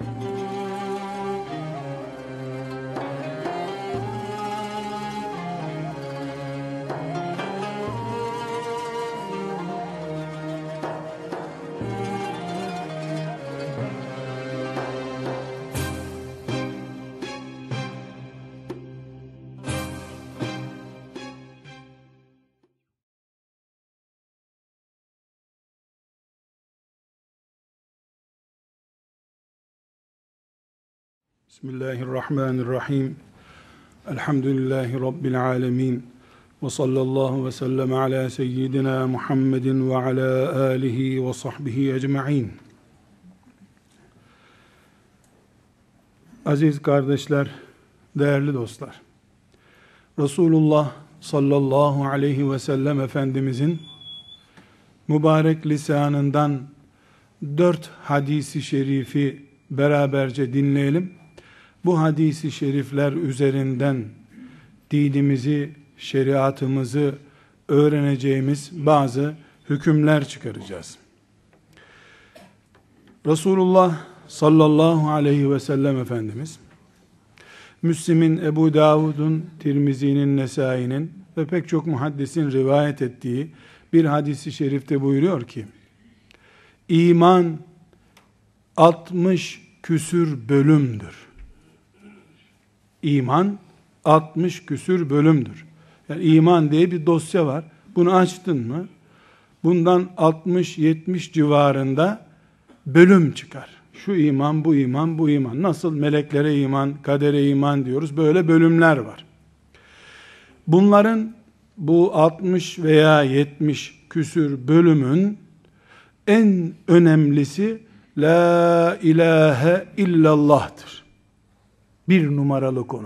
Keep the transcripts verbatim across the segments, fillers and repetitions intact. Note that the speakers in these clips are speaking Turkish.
Bismillahirrahmanirrahim. Elhamdülillahi Rabbil alemin. Ve sallallahu ve sellem ala seyyidina Muhammedin ve ala alihi ve sahbihi ecma'in. Aziz kardeşler, değerli dostlar. Resulullah sallallahu aleyhi ve sellem Efendimizin mübarek lisanından dört hadisi şerifi beraberce dinleyelim. Bu hadisi şerifler üzerinden dinimizi, şeriatımızı öğreneceğimiz bazı hükümler çıkaracağız. Resulullah sallallahu aleyhi ve sellem Efendimiz, Müslim'in, Ebu Davud'un, Tirmizi'nin, Nesai'nin ve pek çok muhaddisin rivayet ettiği bir hadisi şerifte buyuruyor ki, İman altmış küsür bölümdür. İman altmış küsür bölümdür. Yani iman diye bir dosya var. Bunu açtın mı, bundan altmış yetmiş civarında bölüm çıkar. Şu iman, bu iman, bu iman. Nasıl meleklere iman, kadere iman diyoruz. Böyle bölümler var. Bunların bu altmış veya yetmiş küsür bölümün en önemlisi La ilahe illallah'tır. Bir numaralı konu.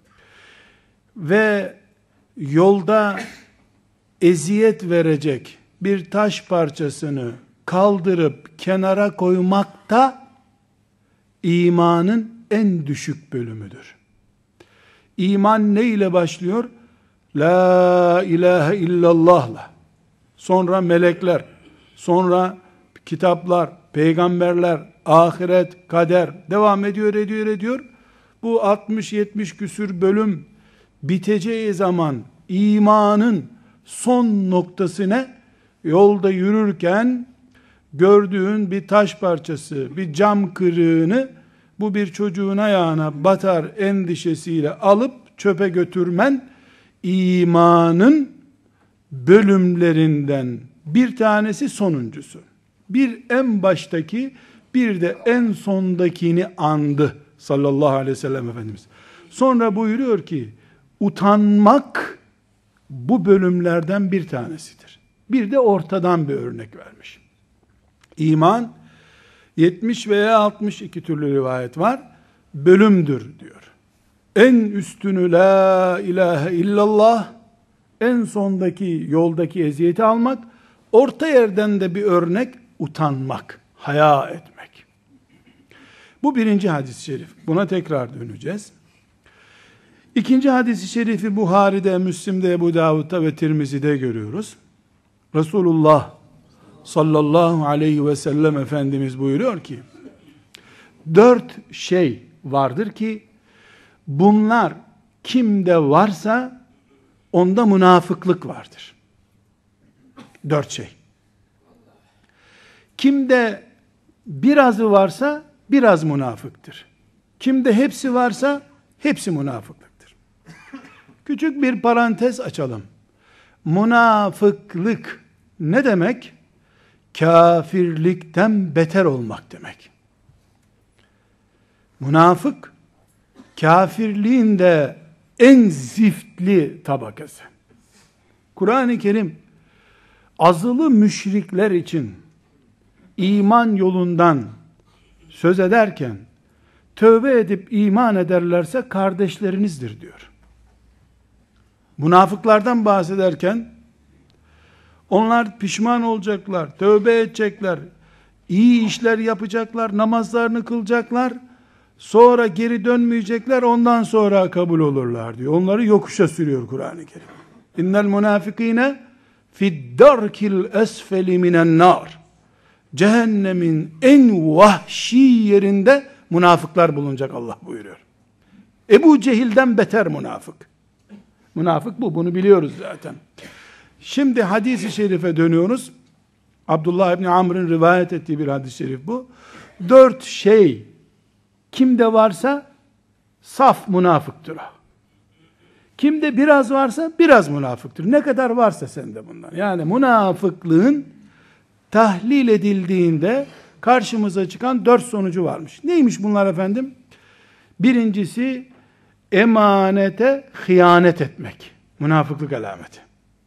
Ve yolda eziyet verecek bir taş parçasını kaldırıp kenara koymak da imanın en düşük bölümüdür. İman ne ile başlıyor? La ilahe illallah'la. Sonra melekler, sonra kitaplar, peygamberler, ahiret, kader devam ediyor, ediyor, ediyor. Bu altmış yetmiş küsür bölüm biteceği zaman imanın son noktası ne? Yolda yürürken gördüğün bir taş parçası, bir cam kırığını bu bir çocuğun ayağına batar endişesiyle alıp çöpe götürmen imanın bölümlerinden bir tanesi, sonuncusu. Bir en baştaki, bir de en sondakini andı sallallahu aleyhi ve sellem Efendimiz. Sonra buyuruyor ki, utanmak bu bölümlerden bir tanesidir. Bir de ortadan bir örnek vermiş. İman yetmiş veya altmış iki türlü rivayet var. Bölümdür diyor. En üstünü la ilahe illallah, en sondaki yoldaki eziyeti almak, orta yerden de bir örnek utanmak, haya etmek. Bu birinci hadis-i şerif. Buna tekrar döneceğiz. İkinci hadis-i şerifi Buhari'de, Müslim'de, Ebu Davud'da ve Tirmizi'de görüyoruz. Resulullah sallallahu aleyhi ve sellem Efendimiz buyuruyor ki, dört şey vardır ki, bunlar kimde varsa onda münafıklık vardır. Dört şey. Kimde birazı varsa biraz münafıktır. Kimde hepsi varsa hepsi münafıklıktır. Küçük bir parantez açalım. Münafıklık ne demek? Kafirlikten beter olmak demek. Münafık, kafirliğin de en ziftli tabakası. Kur'an-ı Kerim, azılı müşrikler için iman yolundan söz ederken, tövbe edip iman ederlerse kardeşlerinizdir diyor. Münafıklardan bahsederken, onlar pişman olacaklar, tövbe edecekler, iyi işler yapacaklar, namazlarını kılacaklar, sonra geri dönmeyecekler, ondan sonra kabul olurlar diyor. Onları yokuşa sürüyor Kur'an-ı Kerim. İnnel münafıkîne fiddarkil esfeli minen nar. Cehennemin en vahşi yerinde münafıklar bulunacak Allah buyuruyor. Ebu Cehil'den beter münafık. Münafık bu, bunu biliyoruz zaten. Şimdi hadis-i şerife dönüyoruz. Abdullah İbni Amr'ın rivayet ettiği bir hadis-i şerif bu. Dört şey kimde varsa saf münafıktır o. Kimde biraz varsa biraz münafıktır. Ne kadar varsa sende bunlar. Yani münafıklığın tahlil edildiğinde karşımıza çıkan dört sonucu varmış. Neymiş bunlar efendim? Birincisi emanete hıyanet etmek. Münafıklık alameti.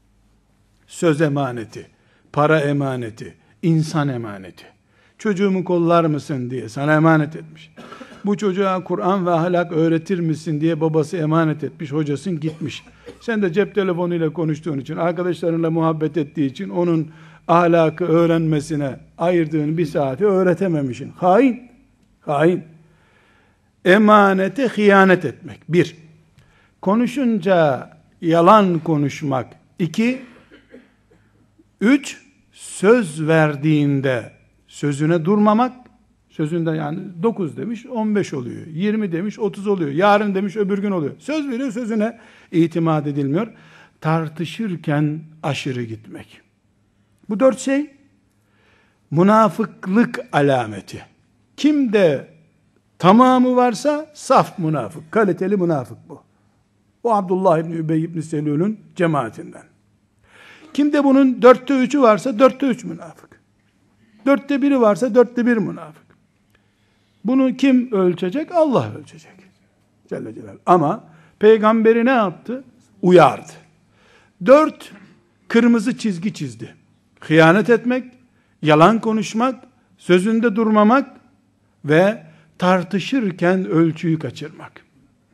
Söz emaneti, para emaneti, insan emaneti. Çocuğumu kollar mısın diye sana emanet etmiş. Bu çocuğa Kur'an ve ahlak öğretir misin diye babası emanet etmiş, hocasın gitmiş. Sen de cep telefonuyla konuştuğun için, arkadaşlarınla muhabbet ettiği için onun ahlakı öğrenmesine ayırdığın bir saati öğretememişsin. Hain, hain. Emanete hıyanet etmek. Bir, konuşunca yalan konuşmak. İki, üç, söz verdiğinde sözüne durmamak. Sözünde yani dokuz demiş, on beş oluyor. yirmi demiş, otuz oluyor. Yarın demiş, öbür gün oluyor. Söz veriyor, sözüne itimat edilmiyor. Tartışırken aşırı gitmek. Bu dört şey münafıklık alameti. Kimde tamamı varsa saf münafık, kaliteli münafık bu. O Abdullah İbni Übey İbni Selül'ün cemaatinden. Kimde bunun dörtte üçü varsa dörtte üç münafık. Dörtte biri varsa dörtte bir münafık. Bunu kim ölçecek? Allah ölçecek. Celle Celaluhu. Ama peygamberi ne yaptı? Uyardı. Dört kırmızı çizgi çizdi. Hıyanet etmek, yalan konuşmak, sözünde durmamak ve tartışırken ölçüyü kaçırmak.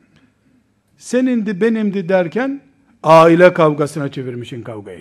Senindi benimdi derken aile kavgasına çevirmişin kavgayı.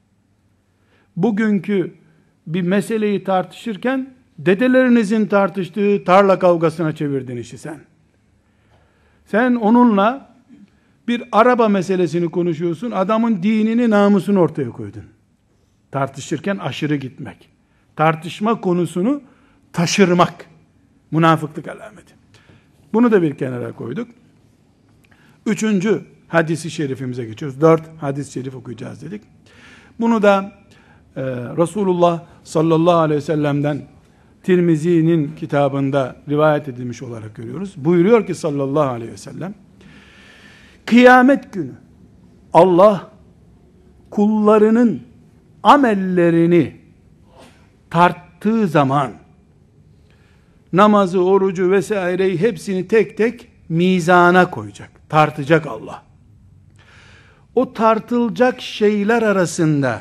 Bugünkü bir meseleyi tartışırken dedelerinizin tartıştığı tarla kavgasına çevirdin işi sen. Sen onunla bir araba meselesini konuşuyorsun, adamın dinini, namusunu ortaya koydun. Tartışırken aşırı gitmek. Tartışma konusunu taşırmak. Münafıklık alameti. Bunu da bir kenara koyduk. Üçüncü hadisi şerifimize geçiyoruz. Dört hadis-i şerif okuyacağız dedik. Bunu da e, Resulullah sallallahu aleyhi ve sellem'den Tirmizi'nin kitabında rivayet edilmiş olarak görüyoruz. Buyuruyor ki sallallahu aleyhi ve sellem, kıyamet günü Allah kullarının amellerini tarttığı zaman namazı, orucu vesaireyi hepsini tek tek mizana koyacak. Tartacak Allah. O tartılacak şeyler arasında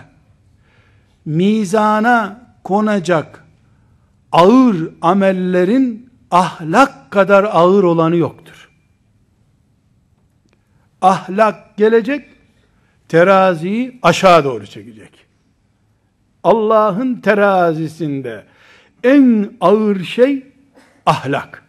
mizana konacak ağır amellerin ahlak kadar ağır olanı yoktur. Ahlak gelecek, teraziyi aşağı doğru çekecek. Allah'ın terazisinde en ağır şey ahlak.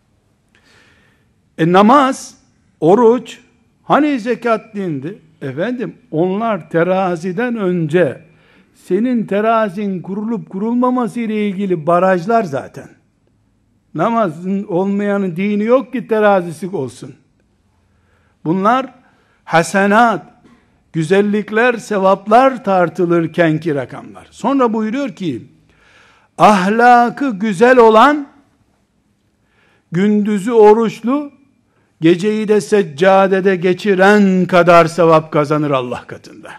E namaz, oruç, hani zekat dindi? Efendim, onlar teraziden önce senin terazin kurulup kurulmaması ile ilgili barajlar zaten. Namazın olmayanın dini yok ki terazisi olsun. Bunlar hasenat, güzellikler, sevaplar tartılırkenki rakamlar. Sonra buyuruyor ki, ahlakı güzel olan, gündüzü oruçlu, geceyi de seccadede geçiren kadar sevap kazanır Allah katında.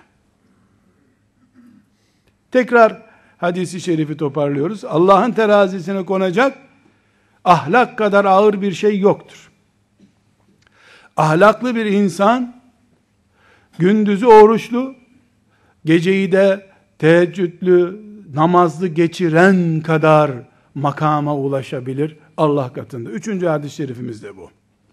Tekrar hadisi şerifi toparlıyoruz. Allah'ın terazisine konacak ahlak kadar ağır bir şey yoktur. Ahlaklı bir insan gündüzü oruçlu, geceyi de teheccüdlü, namazlı geçiren kadar makama ulaşabilir Allah katında. Üçüncü hadis-i şerifimiz de bu.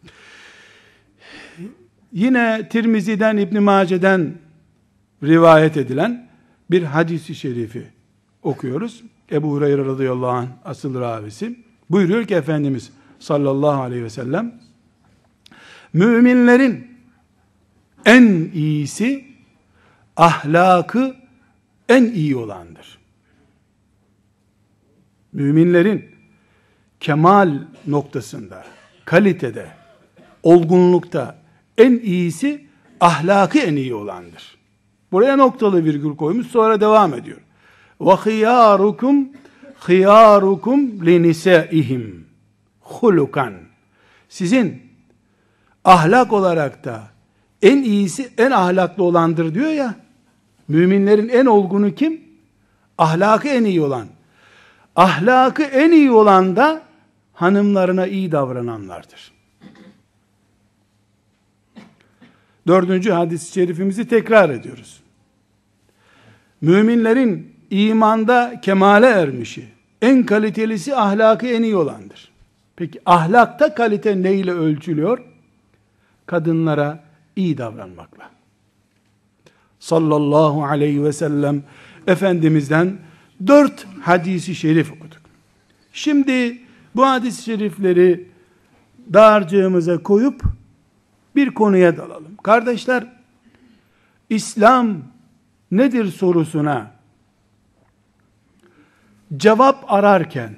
Yine Tirmizi'den, İbn Mace'den rivayet edilen bir hadis-i şerifi okuyoruz. Ebu Hureyre radıyallahu anh asıl ravisi. Buyuruyor ki Efendimiz sallallahu aleyhi ve sellem, müminlerin en iyisi ahlakı en iyi olandır. Müminlerin kemal noktasında, kalitede, olgunlukta en iyisi ahlakı en iyi olandır. Buraya noktalı virgül koymuş, sonra devam ediyor. Ve hıyarukum hıyarukum linisaihim hulukan. Sizin ahlak olarak da en iyisi en ahlaklı olandır diyor ya. Müminlerin en olgunu kim? Ahlakı en iyi olan. Ahlakı en iyi olan da hanımlarına iyi davrananlardır. Dördüncü hadis-i şerifimizi tekrar ediyoruz. Müminlerin imanda kemale ermişi, en kalitelisi ahlakı en iyi olandır. Peki ahlakta kalite neyle ölçülüyor? Kadınlara iyi davranmakla. Sallallahu aleyhi ve sellem Efendimiz'den dört hadisi şerif okuduk. Şimdi bu hadis-i şerifleri dağarcığımıza koyup bir konuya dalalım. Kardeşler, İslam nedir sorusuna cevap ararken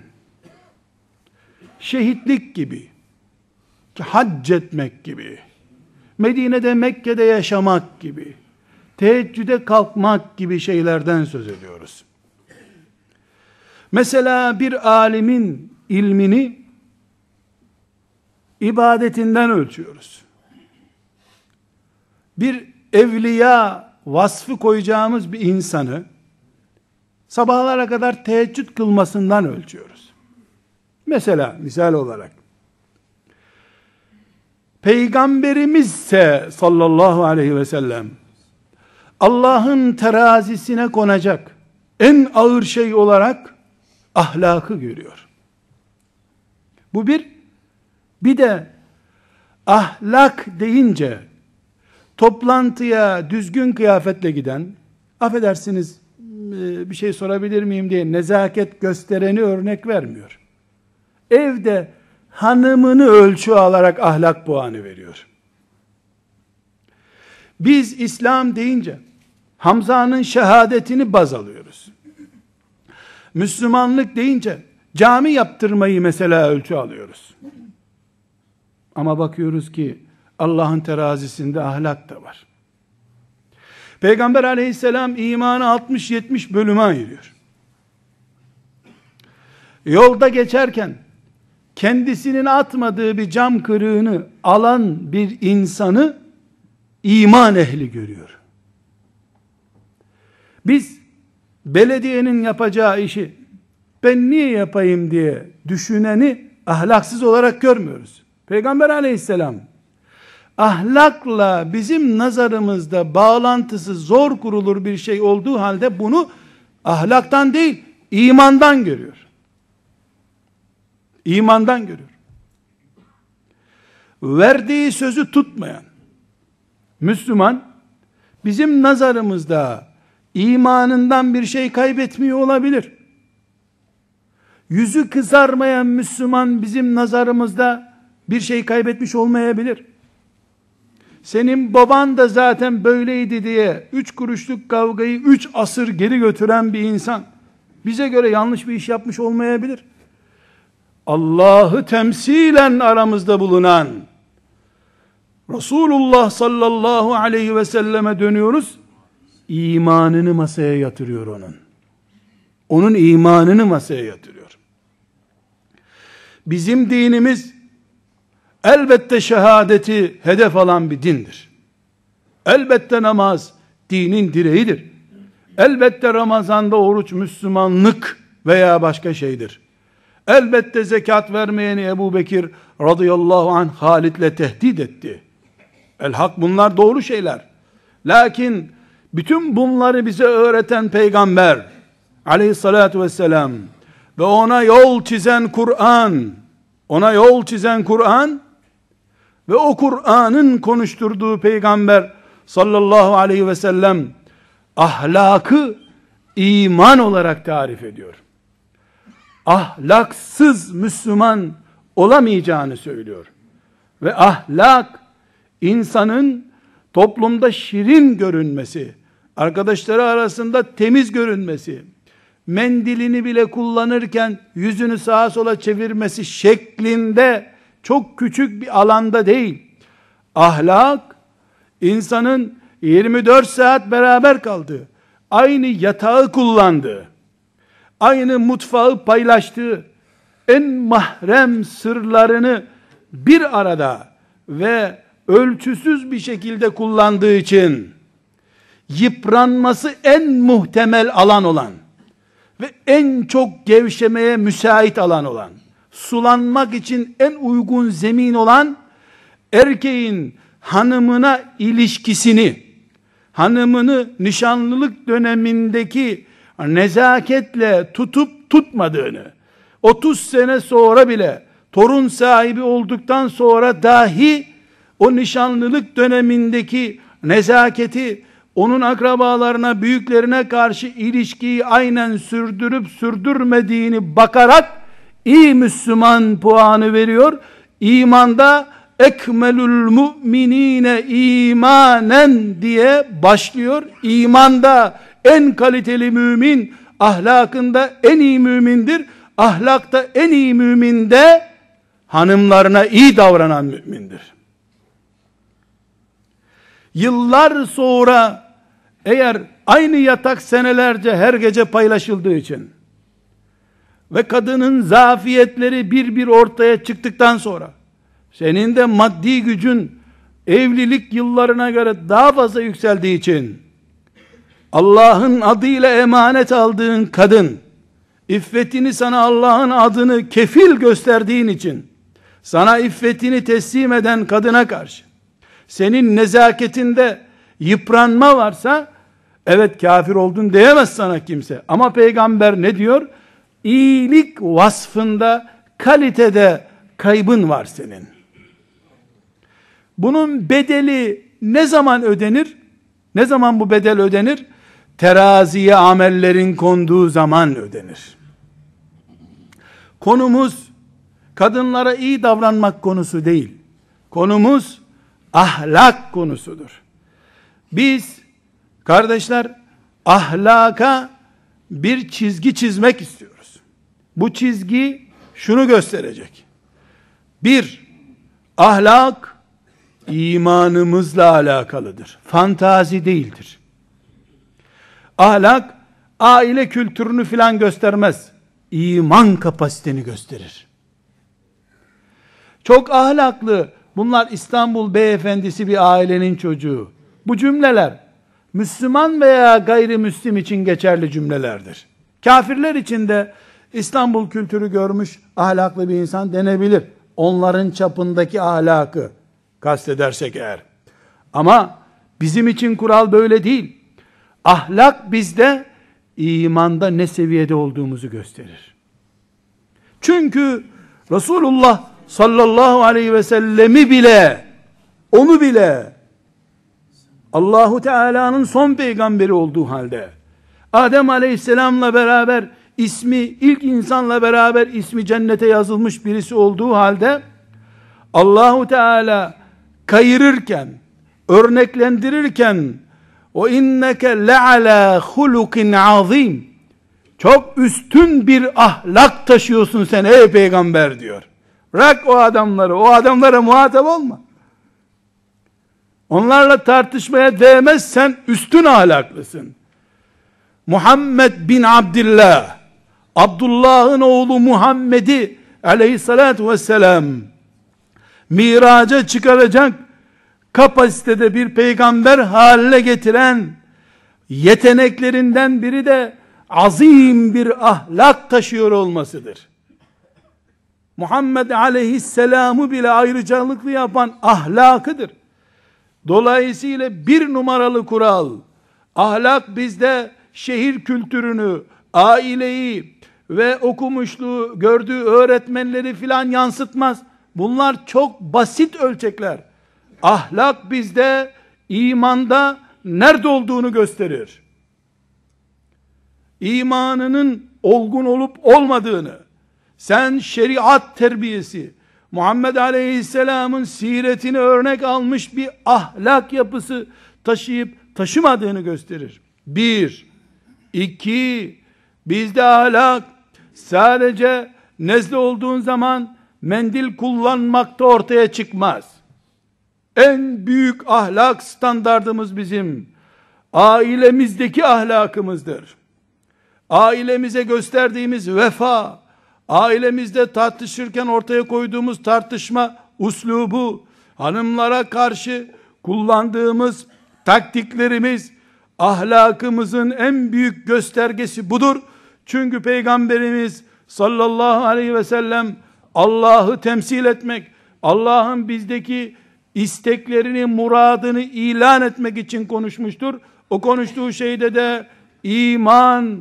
şehitlik gibi, hac etmek gibi, Medine'de Mekke'de yaşamak gibi, teheccüde kalkmak gibi şeylerden söz ediyoruz. Mesela bir alimin ilmini ibadetinden ölçüyoruz. Bir evliya vasfı koyacağımız bir insanı sabahlara kadar teheccüd kılmasından ölçüyoruz. Mesela misal olarak Peygamberimizse sallallahu aleyhi ve sellem Allah'ın terazisine konacak en ağır şey olarak ahlakı görüyor. Bu bir. Bir de ahlak deyince toplantıya düzgün kıyafetle giden, affedersiniz bir şey sorabilir miyim diye nezaket göstereni örnek vermiyor. Evde hanımını ölçü alarak ahlak puanı veriyor. Biz İslam deyince Hamza'nın şehadetini baz alıyoruz. Müslümanlık deyince cami yaptırmayı mesela ölçü alıyoruz. Ama bakıyoruz ki Allah'ın terazisinde ahlak da var. Peygamber aleyhisselam imanı altmış yetmiş bölüme ayırıyor. Yolda geçerken kendisinin atmadığı bir cam kırığını alan bir insanı iman ehli görüyor. Biz belediyenin yapacağı işi ben niye yapayım diye düşüneni ahlaksız olarak görmüyoruz. Peygamber aleyhisselam ahlakla bizim nazarımızda bağlantısı zor kurulur bir şey olduğu halde bunu ahlaktan değil imandan görüyor. İmandan görüyor. Verdiği sözü tutmayan Müslüman bizim nazarımızda imanından bir şey kaybetmiyor olabilir. Yüzü kızarmayan Müslüman bizim nazarımızda bir şey kaybetmiş olmayabilir. Senin baban da zaten böyleydi diye üç kuruşluk kavgayı üç asır geri götüren bir insan bize göre yanlış bir iş yapmış olmayabilir. Allah'ı temsilen aramızda bulunan Resulullah sallallahu aleyhi ve selleme dönüyoruz. İmanını masaya yatırıyor onun. Onun imanını masaya yatırıyor. Bizim dinimiz elbette şehadeti hedef alan bir dindir. Elbette namaz dinin direğidir. Elbette Ramazan'da oruç Müslümanlık veya başka şeydir. Elbette zekat vermeyeni Ebu Bekir radıyallahu anh Halit'le tehdit etti. El hak, bunlar doğru şeyler. Lakin bütün bunları bize öğreten Peygamber aleyhissalatu vesselam ve ona yol çizen Kur'an, ona yol çizen Kur'an ve o Kur'an'ın konuşturduğu Peygamber sallallahu aleyhi ve sellem ahlakı iman olarak tarif ediyor. Ahlaksız Müslüman olamayacağını söylüyor. Ve ahlak insanın toplumda şirin görünmesi, arkadaşları arasında temiz görünmesi, mendilini bile kullanırken yüzünü sağa sola çevirmesi şeklinde çok küçük bir alanda değil. Ahlak, insanın yirmi dört saat beraber kaldığı, aynı yatağı kullandığı, aynı mutfağı paylaştığı, en mahrem sırlarını bir arada ve ölçüsüz bir şekilde kullandığı için yıpranması en muhtemel alan olan ve en çok gevşemeye müsait alan olan, sulanmak için en uygun zemin olan erkeğin hanımına ilişkisini, hanımını nişanlılık dönemindeki nezaketle tutup tutmadığını, otuz sene sonra bile torun sahibi olduktan sonra dahi o nişanlılık dönemindeki nezaketi, onun akrabalarına, büyüklerine karşı ilişkiyi aynen sürdürüp sürdürmediğini bakarak iyi Müslüman puanı veriyor. İmanda ekmelül müminine imanen diye başlıyor. İmanda en kaliteli mümin, ahlakında en iyi mümindir. Ahlakta en iyi mümin de hanımlarına iyi davranan mümindir. Yıllar sonra eğer aynı yatak senelerce her gece paylaşıldığı için ve kadının zafiyetleri bir bir ortaya çıktıktan sonra senin de maddi gücün evlilik yıllarına göre daha fazla yükseldiği için Allah'ın adıyla emanet aldığın kadın, iffetini sana Allah'ın adını kefil gösterdiğin için sana iffetini teslim eden kadına karşı senin nezaketinde yıpranma varsa, evet kafir oldun diyemez sana kimse. Ama peygamber ne diyor? İyilik vasfında, kalitede kaybın var senin. Bunun bedeli ne zaman ödenir? Ne zaman bu bedel ödenir? Teraziye amellerin konduğu zaman ödenir. Konumuz kadınlara iyi davranmak konusu değil. Konumuz ahlak konusudur. Biz kardeşler ahlaka bir çizgi çizmek istiyoruz. Bu çizgi şunu gösterecek. Bir, ahlak imanımızla alakalıdır. Fantazi değildir. Ahlak aile kültürünü filan göstermez. İman kapasiteni gösterir. Çok ahlaklı, bunlar İstanbul beyefendisi bir ailenin çocuğu. Bu cümleler Müslüman veya gayrimüslim için geçerli cümlelerdir. Kafirler için de İstanbul kültürü görmüş ahlaklı bir insan denebilir. Onların çapındaki ahlakı kastedersek eğer. Ama bizim için kural böyle değil. Ahlak bizde imanda ne seviyede olduğumuzu gösterir. Çünkü Resulullah sallallahu aleyhi ve sellemi bile, onu bile Allahu Teala'nın son peygamberi olduğu halde, Adem aleyhisselamla beraber ismi, ilk insanla beraber ismi cennete yazılmış birisi olduğu halde, Allahu Teala kayırırken, örneklendirirken, o inneke le'ala hulukin azim, çok üstün bir ahlak taşıyorsun sen ey peygamber diyor. Bırak o adamları, o adamlara muhatap olma. Onlarla tartışmaya değmezsen üstün ahlaklısın. Muhammed bin Abdullah, Abdullah'ın oğlu Muhammed'i aleyhissalatu vesselam miraca çıkaracak kapasitede bir peygamber haline getiren yeteneklerinden biri de azim bir ahlak taşıyor olmasıdır. Muhammed aleyhisselamı bile ayrıcalıklı yapan ahlakıdır. Dolayısıyla bir numaralı kural, ahlak bizde şehir kültürünü, aileyi ve okumuşluğu, gördüğü öğretmenleri filan yansıtmaz. Bunlar çok basit ölçekler. Ahlak bizde imanda nerede olduğunu gösterir. İmanının olgun olup olmadığını, sen şeriat terbiyesi, Muhammed Aleyhisselam'ın siretini örnek almış bir ahlak yapısı taşıyıp taşımadığını gösterir. Bir, iki, Bizde ahlak sadece nezle olduğun zaman mendil kullanmakta ortaya çıkmaz. En büyük ahlak standardımız bizim ailemizdeki ahlakımızdır. Ailemize gösterdiğimiz vefa, ailemizde tartışırken ortaya koyduğumuz tartışma uslubu, hanımlara karşı kullandığımız taktiklerimiz, ahlakımızın en büyük göstergesi budur. Çünkü Peygamberimiz sallallahu aleyhi ve sellem Allah'ı temsil etmek, Allah'ın bizdeki isteklerini, muradını ilan etmek için konuşmuştur. O konuştuğu şeyde de iman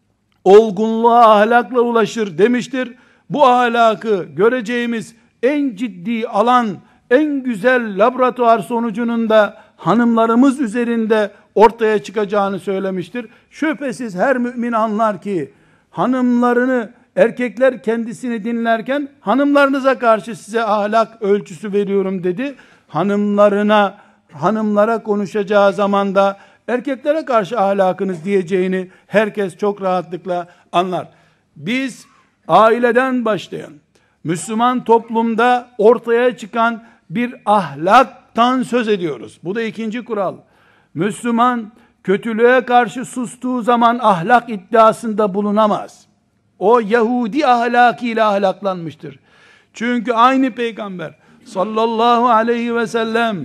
olgunluğa ahlakla ulaşır demiştir. Bu ahlakı göreceğimiz en ciddi alan, en güzel laboratuvar sonucunun da hanımlarımız üzerinde ortaya çıkacağını söylemiştir. Şüphesiz her mümin anlar ki hanımlarını, erkekler kendisini dinlerken hanımlarınıza karşı size ahlak ölçüsü veriyorum dedi. Hanımlarına, hanımlara konuşacağı zaman da erkeklere karşı ahlakınız diyeceğini herkes çok rahatlıkla anlar. Biz aileden başlayan, Müslüman toplumda ortaya çıkan bir ahlaktan söz ediyoruz. Bu da ikinci kural. Müslüman kötülüğe karşı sustuğu zaman ahlak iddiasında bulunamaz. O Yahudi ahlakıyla ahlaklanmıştır. Çünkü aynı Peygamber sallallahu aleyhi ve sellem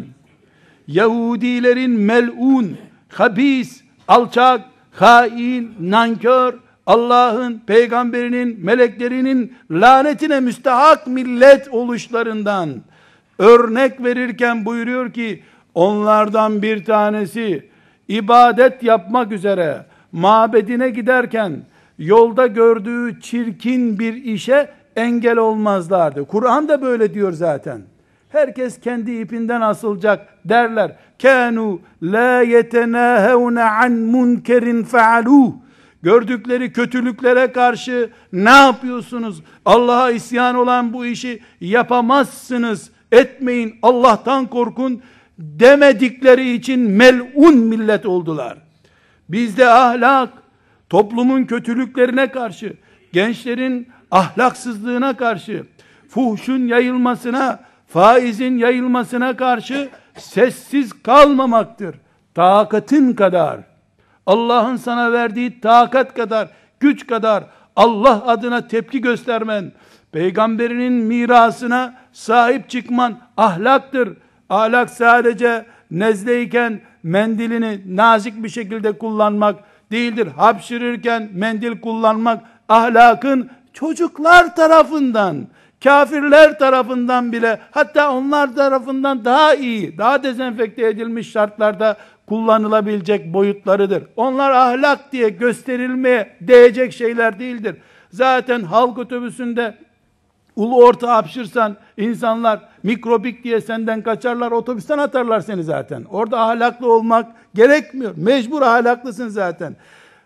Yahudilerin melun, habis, alçak, hain, nankör, Allah'ın, peygamberinin, meleklerinin lanetine müstahak millet oluşlarından örnek verirken buyuruyor ki onlardan bir tanesi ibadet yapmak üzere mabedine giderken yolda gördüğü çirkin bir işe engel olmazlardı. Kur'an da böyle diyor zaten. Herkes kendi ipinden asılacak derler. Kanu la yetenahevne an munkerin faaluh. Gördükleri kötülüklere karşı ne yapıyorsunuz? Allah'a isyan olan bu işi yapamazsınız. Etmeyin, Allah'tan korkun demedikleri için melun millet oldular. Bizde ahlak, toplumun kötülüklerine karşı, gençlerin ahlaksızlığına karşı, fuhşun yayılmasına, faizin yayılmasına karşı sessiz kalmamaktır. Takatın kadar, Allah'ın sana verdiği takat kadar, güç kadar Allah adına tepki göstermen, peygamberinin mirasına sahip çıkman ahlaktır. Ahlak sadece nezleyken mendilini nazik bir şekilde kullanmak değildir. Hapşırırken mendil kullanmak ahlakın çocuklar tarafından, kafirler tarafından bile, hatta onlar tarafından daha iyi, daha dezenfekte edilmiş şartlarda kullanılabilecek boyutlarıdır. Onlar ahlak diye gösterilmeye değecek şeyler değildir. Zaten halk otobüsünde ulu orta hapşırsan insanlar mikrobik diye senden kaçarlar, otobüsten atarlar seni zaten. Orada ahlaklı olmak gerekmiyor. Mecbur ahlaklısın zaten.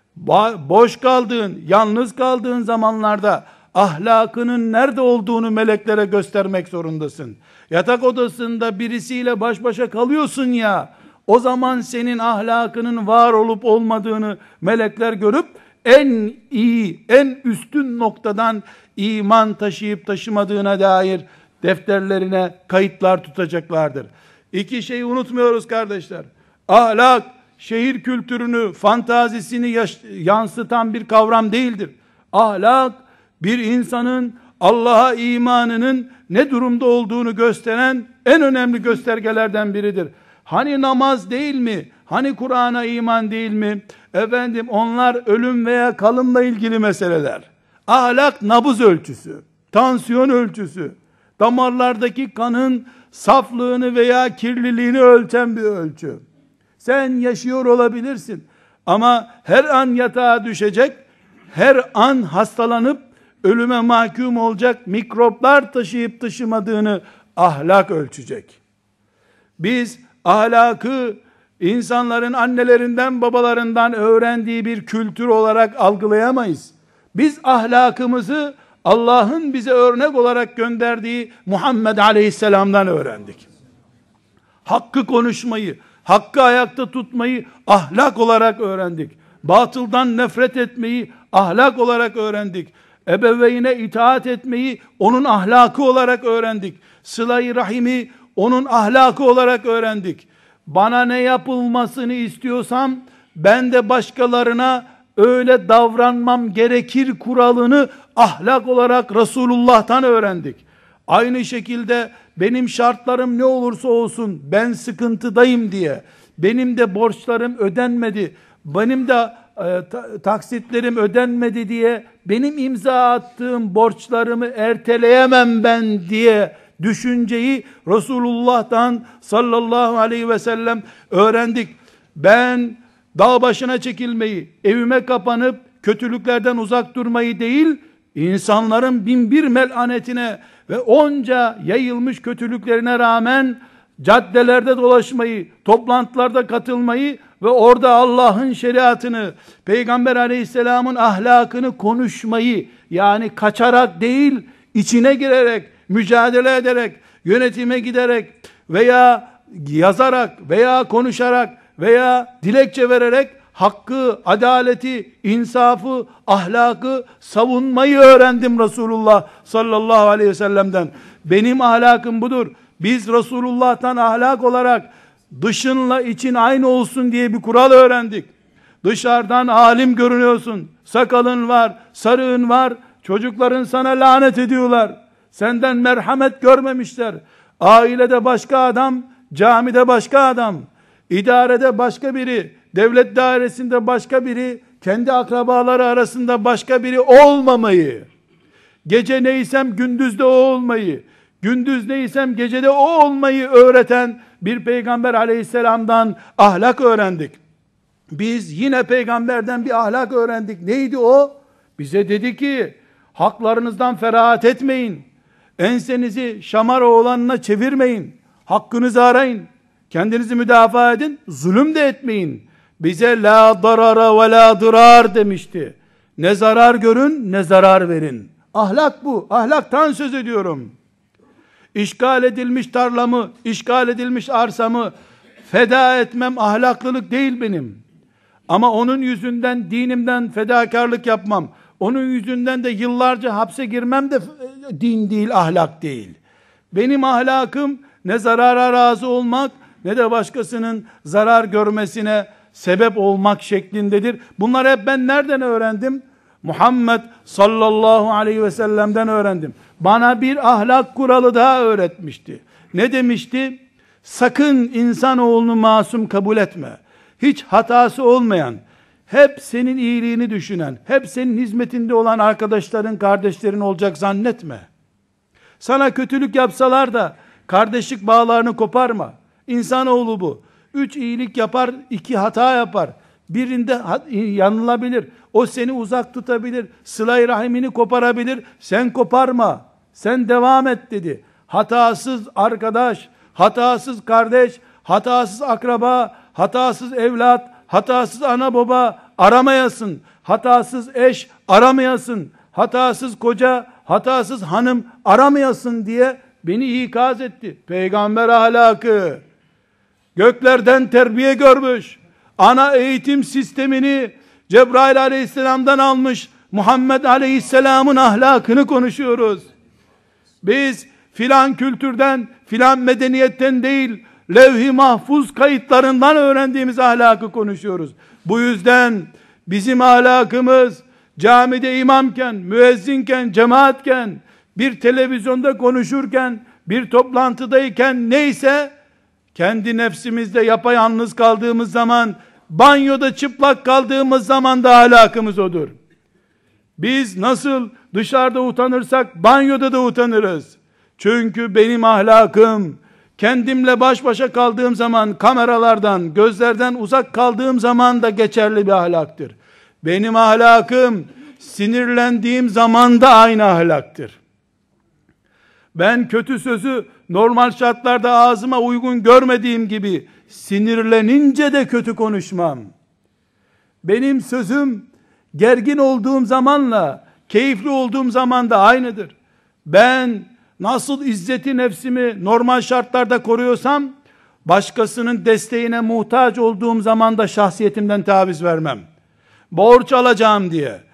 Boş kaldığın, yalnız kaldığın zamanlarda ahlakının nerede olduğunu meleklere göstermek zorundasın. Yatak odasında birisiyle baş başa kalıyorsun ya, o zaman senin ahlakının var olup olmadığını melekler görüp en iyi, en üstün noktadan iman taşıyıp taşımadığına dair defterlerine kayıtlar tutacaklardır. İki şeyi unutmuyoruz kardeşler. Ahlak, şehir kültürünü, fantazisini yansıtan bir kavram değildir. Ahlak, bir insanın Allah'a imanının ne durumda olduğunu gösteren en önemli göstergelerden biridir. Hani namaz değil mi? Hani Kur'an'a iman değil mi? Efendim onlar ölüm veya kalımla ilgili meseleler. Ahlak nabız ölçüsü, tansiyon ölçüsü, damarlardaki kanın saflığını veya kirliliğini ölçen bir ölçü. Sen yaşıyor olabilirsin ama her an yatağa düşecek, her an hastalanıp ölüme mahkum olacak mikroplar taşıyıp taşımadığını ahlak ölçecek. Biz ahlakı insanların annelerinden babalarından öğrendiği bir kültür olarak algılayamayız. Biz ahlakımızı Allah'ın bize örnek olarak gönderdiği Muhammed Aleyhisselam'dan öğrendik. Hakkı konuşmayı, hakkı ayakta tutmayı ahlak olarak öğrendik. Batıldan nefret etmeyi ahlak olarak öğrendik. Ebeveyne itaat etmeyi onun ahlakı olarak öğrendik. Sıla-i rahimi onun ahlakı olarak öğrendik. Bana ne yapılmasını istiyorsam ben de başkalarına öyle davranmam gerekir kuralını ahlak olarak Resulullah'tan öğrendik. Aynı şekilde benim şartlarım ne olursa olsun ben sıkıntıdayım diye, benim de borçlarım ödenmedi, benim de e, ta, taksitlerim ödenmedi diye benim imza attığım borçlarımı erteleyemem ben diye düşünceyi Resulullah'tan sallallahu aleyhi ve sellem öğrendik. Ben dağ başına çekilmeyi, evime kapanıp kötülüklerden uzak durmayı değil, insanların bin bir melanetine ve onca yayılmış kötülüklerine rağmen caddelerde dolaşmayı, toplantılarda katılmayı ve orada Allah'ın şeriatını, Peygamber aleyhisselamın ahlakını konuşmayı, yani kaçarak değil, içine girerek, mücadele ederek, yönetime giderek veya yazarak veya konuşarak veya dilekçe vererek hakkı, adaleti, insafı, ahlakı savunmayı öğrendim Resulullah sallallahu aleyhi ve sellem'den. Benim ahlakım budur. Biz Resulullah'tan ahlak olarak dışınla için aynı olsun diye bir kural öğrendik. Dışarıdan alim görünüyorsun, sakalın var, sarığın var, çocukların sana lanet ediyorlar. Senden merhamet görmemişler. Ailede başka adam, camide başka adam, idarede başka biri, devlet dairesinde başka biri, kendi akrabaları arasında başka biri olmamayı, gece neysem gündüzde o olmayı, gündüz neysem gecede o olmayı öğreten bir peygamber aleyhisselamdan ahlak öğrendik. Biz yine peygamberden bir ahlak öğrendik. Neydi o? Bize dedi ki, haklarınızdan ferahat etmeyin. Ensenizi şamar oğlanına çevirmeyin. Hakkınızı arayın. Kendinizi müdafaa edin. Zulüm de etmeyin. Bize la darara ve la dırar demişti. Ne zarar görün ne zarar verin. Ahlak bu. Ahlaktan söz ediyorum. İşgal edilmiş tarlamı, işgal edilmiş arsamı feda etmem ahlaklılık değil benim. Ama onun yüzünden dinimden fedakarlık yapmam. Onun yüzünden de yıllarca hapse girmem de din değil, ahlak değil. Benim ahlakım ne zarara razı olmak ne de başkasının zarar görmesine sebep olmak şeklindedir. Bunları hep ben nereden öğrendim? Muhammed sallallahu aleyhi ve sellem'den öğrendim. Bana bir ahlak kuralı daha öğretmişti. Ne demişti? Sakın insanoğlunu masum kabul etme. Hiç hatası olmayan, hep senin iyiliğini düşünen, hep senin hizmetinde olan arkadaşların, kardeşlerin olacak zannetme. Sana kötülük yapsalar da kardeşlik bağlarını koparma. İnsanoğlu bu. Üç iyilik yapar, iki hata yapar. Birinde yanılabilir. O seni uzak tutabilir. Sıla-i rahimini koparabilir. Sen koparma. Sen devam et dedi. Hatasız arkadaş, hatasız kardeş, hatasız akraba, hatasız evlat, hatasız ana baba aramayasın. Hatasız eş aramayasın. Hatasız koca, hatasız hanım aramayasın diye beni ikaz etti. Peygamber ahlakı. Göklerden terbiye görmüş. Ana eğitim sistemini Cebrail aleyhisselamdan almış. Muhammed aleyhisselamın ahlakını konuşuyoruz. Biz filan kültürden, filan medeniyetten değil, levh-i mahfuz kayıtlarından öğrendiğimiz ahlakı konuşuyoruz. Bu yüzden bizim ahlakımız camide imamken, müezzinken, cemaatken, bir televizyonda konuşurken, bir toplantıdayken neyse, kendi nefsimizde yapayalnız kaldığımız zaman, banyoda çıplak kaldığımız zaman da ahlakımız odur. Biz nasıl dışarıda utanırsak banyoda da utanırız. Çünkü benim ahlakım kendimle baş başa kaldığım zaman, kameralardan, gözlerden uzak kaldığım zaman da geçerli bir ahlaktır. Benim ahlakım sinirlendiğim zaman da aynı ahlaktır. Ben kötü sözü normal şartlarda ağzıma uygun görmediğim gibi sinirlenince de kötü konuşmam. Benim sözüm gergin olduğum zamanla keyifli olduğum zaman da aynıdır. Ben nasıl izzeti nefsimi normal şartlarda koruyorsam, başkasının desteğine muhtaç olduğum zaman da şahsiyetimden taviz vermem. Borç alacağım diye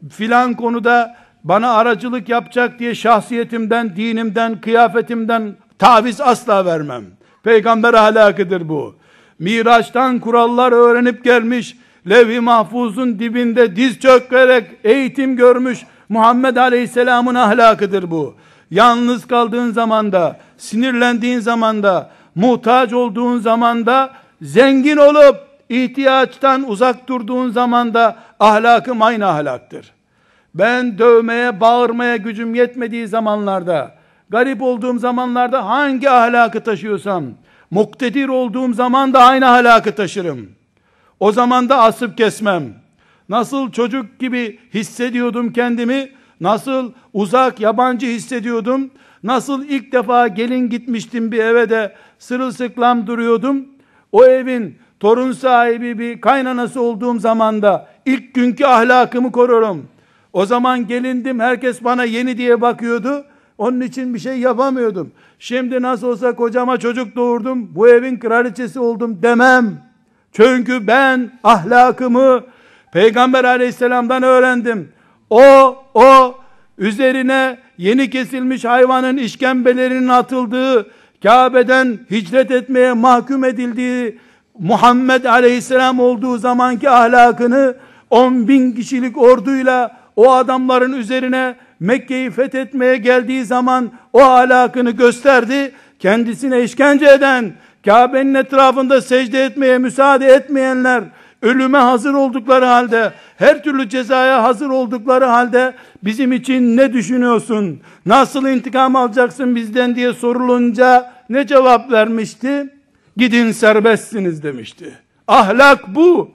filan konuda bana aracılık yapacak diye şahsiyetimden, dinimden, kıyafetimden taviz asla vermem. Peygamber ahlakıdır bu. Miraç'tan kurallar öğrenip gelmiş, Levh-i Mahfuz'un dibinde diz çökerek eğitim görmüş Muhammed Aleyhisselam'ın ahlakıdır bu. Yalnız kaldığın zamanda, sinirlendiğin zamanda, muhtaç olduğun zamanda, zengin olup ihtiyaçtan uzak durduğun zamanda ahlakım aynı ahlaktır. Ben dövmeye, bağırmaya gücüm yetmediği zamanlarda, garip olduğum zamanlarda hangi ahlakı taşıyorsam, muktedir olduğum zaman da aynı ahlakı taşırım. O zaman da asıp kesmem. Nasıl çocuk gibi hissediyordum kendimi, nasıl uzak, yabancı hissediyordum, nasıl ilk defa gelin gitmiştim bir eve de sırılsıklam duruyordum, o evin torun sahibi bir kaynanası olduğum zaman da ilk günkü ahlakımı korurum. O zaman gelindim, herkes bana yeni diye bakıyordu, onun için bir şey yapamıyordum. Şimdi nasıl olsa kocama çocuk doğurdum, bu evin kraliçesi oldum demem. Çünkü ben ahlakımı Peygamber Aleyhisselam'dan öğrendim. O, o üzerine yeni kesilmiş hayvanın işkembelerinin atıldığı, Kabe'den hicret etmeye mahkum edildiği Muhammed Aleyhisselam olduğu zamanki ahlakını on bin kişilik orduyla o adamların üzerine Mekke'yi fethetmeye geldiği zaman o ahlakını gösterdi. Kendisine işkence eden, Kabe'nin etrafında secde etmeye müsaade etmeyenler, ölüme hazır oldukları halde, her türlü cezaya hazır oldukları halde bizim için ne düşünüyorsun, nasıl intikam alacaksın bizden diye sorulunca ne cevap vermişti? Gidin serbestsiniz demişti. Ahlak bu.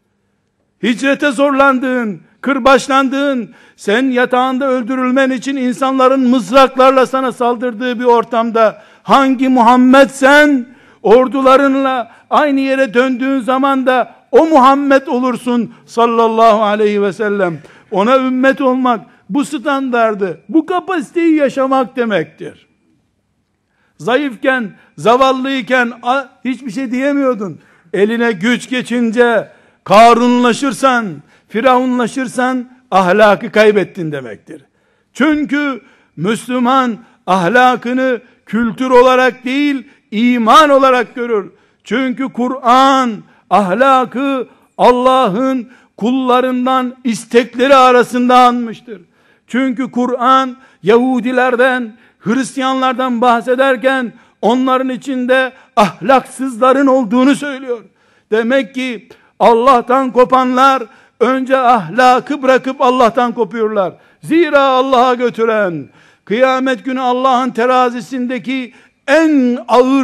Hicrete zorlandığın, kırbaçlandığın, sen yatağında öldürülmen için insanların mızraklarla sana saldırdığı bir ortamda hangi Muhammed sen, ordularınla aynı yere döndüğün zaman da o Muhammed olursun sallallahu aleyhi ve sellem. Ona ümmet olmak, bu standardı, bu kapasiteyi yaşamak demektir. Zayıfken, zavallıyken hiçbir şey diyemiyordun. Eline güç geçince Karunlaşırsan, Firavunlaşırsan ahlakı kaybettin demektir. Çünkü Müslüman ahlakını kültür olarak değil, iman olarak görür. Çünkü Kur'an ahlakı Allah'ın kullarından istekleri arasında anmıştır. Çünkü Kur'an Yahudilerden, Hristiyanlardan bahsederken onların içinde ahlaksızların olduğunu söylüyor. Demek ki Allah'tan kopanlar önce ahlakı bırakıp Allah'tan kopuyorlar. Zira Allah'a götüren, kıyamet günü Allah'ın terazisindeki en ağır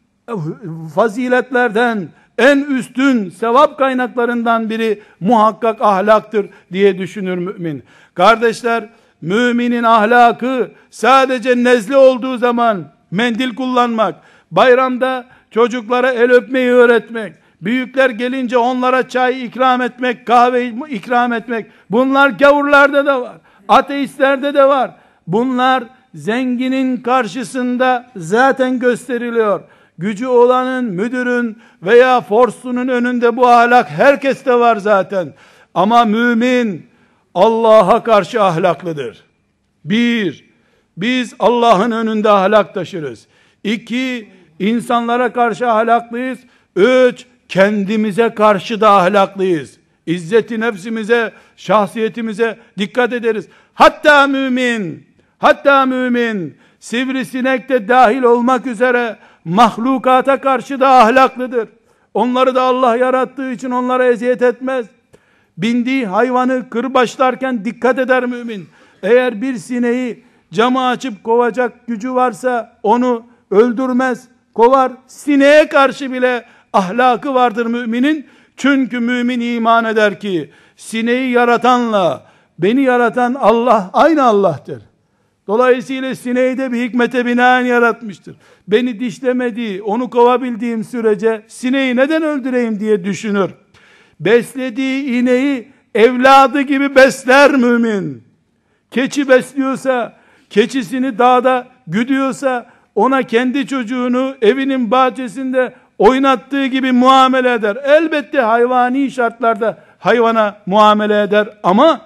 faziletlerden, en üstün sevap kaynaklarından biri muhakkak ahlaktır diye düşünür mümin. Kardeşler, müminin ahlakı sadece nezle olduğu zaman mendil kullanmak, bayramda çocuklara el öpmeyi öğretmek, büyükler gelince onlara çay ikram etmek, kahve ikram etmek, bunlar gavurlarda da var, ateistlerde de var. Bunlar zenginin karşısında zaten gösteriliyor. Gücü olanın, müdürün veya forsunun önünde bu ahlak herkeste var zaten. Ama mümin Allah'a karşı ahlaklıdır. Bir, biz Allah'ın önünde ahlak taşırız. İki, insanlara karşı ahlaklıyız. Üç, kendimize karşı da ahlaklıyız. İzzeti nefsimize, şahsiyetimize dikkat ederiz. Hatta mümin, hatta mümin, sivrisinek de dahil olmak üzere mahlukata karşı da ahlaklıdır. Onları da Allah yarattığı için onlara eziyet etmez. Bindiği hayvanı kırbaçlarken dikkat eder mümin. Eğer bir sineği camı açıp kovacak gücü varsa onu öldürmez, kovar. Sineğe karşı bile ahlakı vardır müminin. Çünkü mümin iman eder ki sineği yaratanla beni yaratan Allah aynı Allah'tır. Dolayısıyla sineği de bir hikmete binaen yaratmıştır. Beni dişlemediği, onu kovabildiğim sürece sineği neden öldüreyim diye düşünür. Beslediği ineği evladı gibi besler mümin. Keçi besliyorsa, keçisini dağda güdüyorsa, ona kendi çocuğunu evinin bahçesinde oynattığı gibi muamele eder. Elbette hayvani şartlarda hayvana muamele eder ama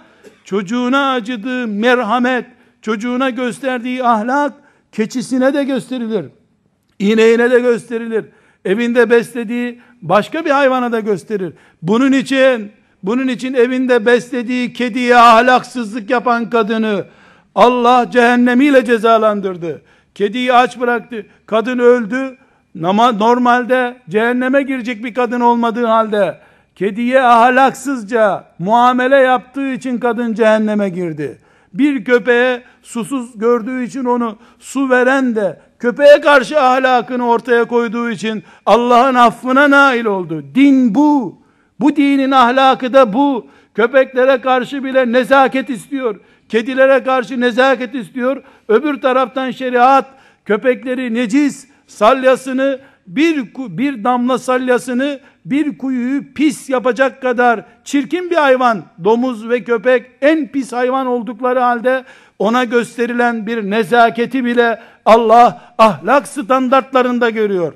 çocuğuna acıdığı merhamet, çocuğuna gösterdiği ahlak, keçisine de gösterilir. İneğine de gösterilir. Evinde beslediği başka bir hayvana da gösterir. Bunun için, bunun için evinde beslediği kediye ahlaksızlık yapan kadını Allah cehennemiyle cezalandırdı. Kediyi aç bıraktı. Kadın öldü. Ama normalde cehenneme girecek bir kadın olmadığı halde kediye ahlaksızca muamele yaptığı için kadın cehenneme girdi. Bir köpeğe susuz gördüğü için onu su veren de köpeğe karşı ahlakını ortaya koyduğu için Allah'ın affına nail oldu. Din bu. Bu dinin ahlakı da bu. Köpeklere karşı bile nezaket istiyor. Kedilere karşı nezaket istiyor. Öbür taraftan şeriat köpekleri necis, salyasını bir bir damla salyasını bir kuyuyu pis yapacak kadar çirkin bir hayvan, domuz ve köpek en pis hayvan oldukları halde ona gösterilen bir nezaketi bile Allah ahlak standartlarında görüyor.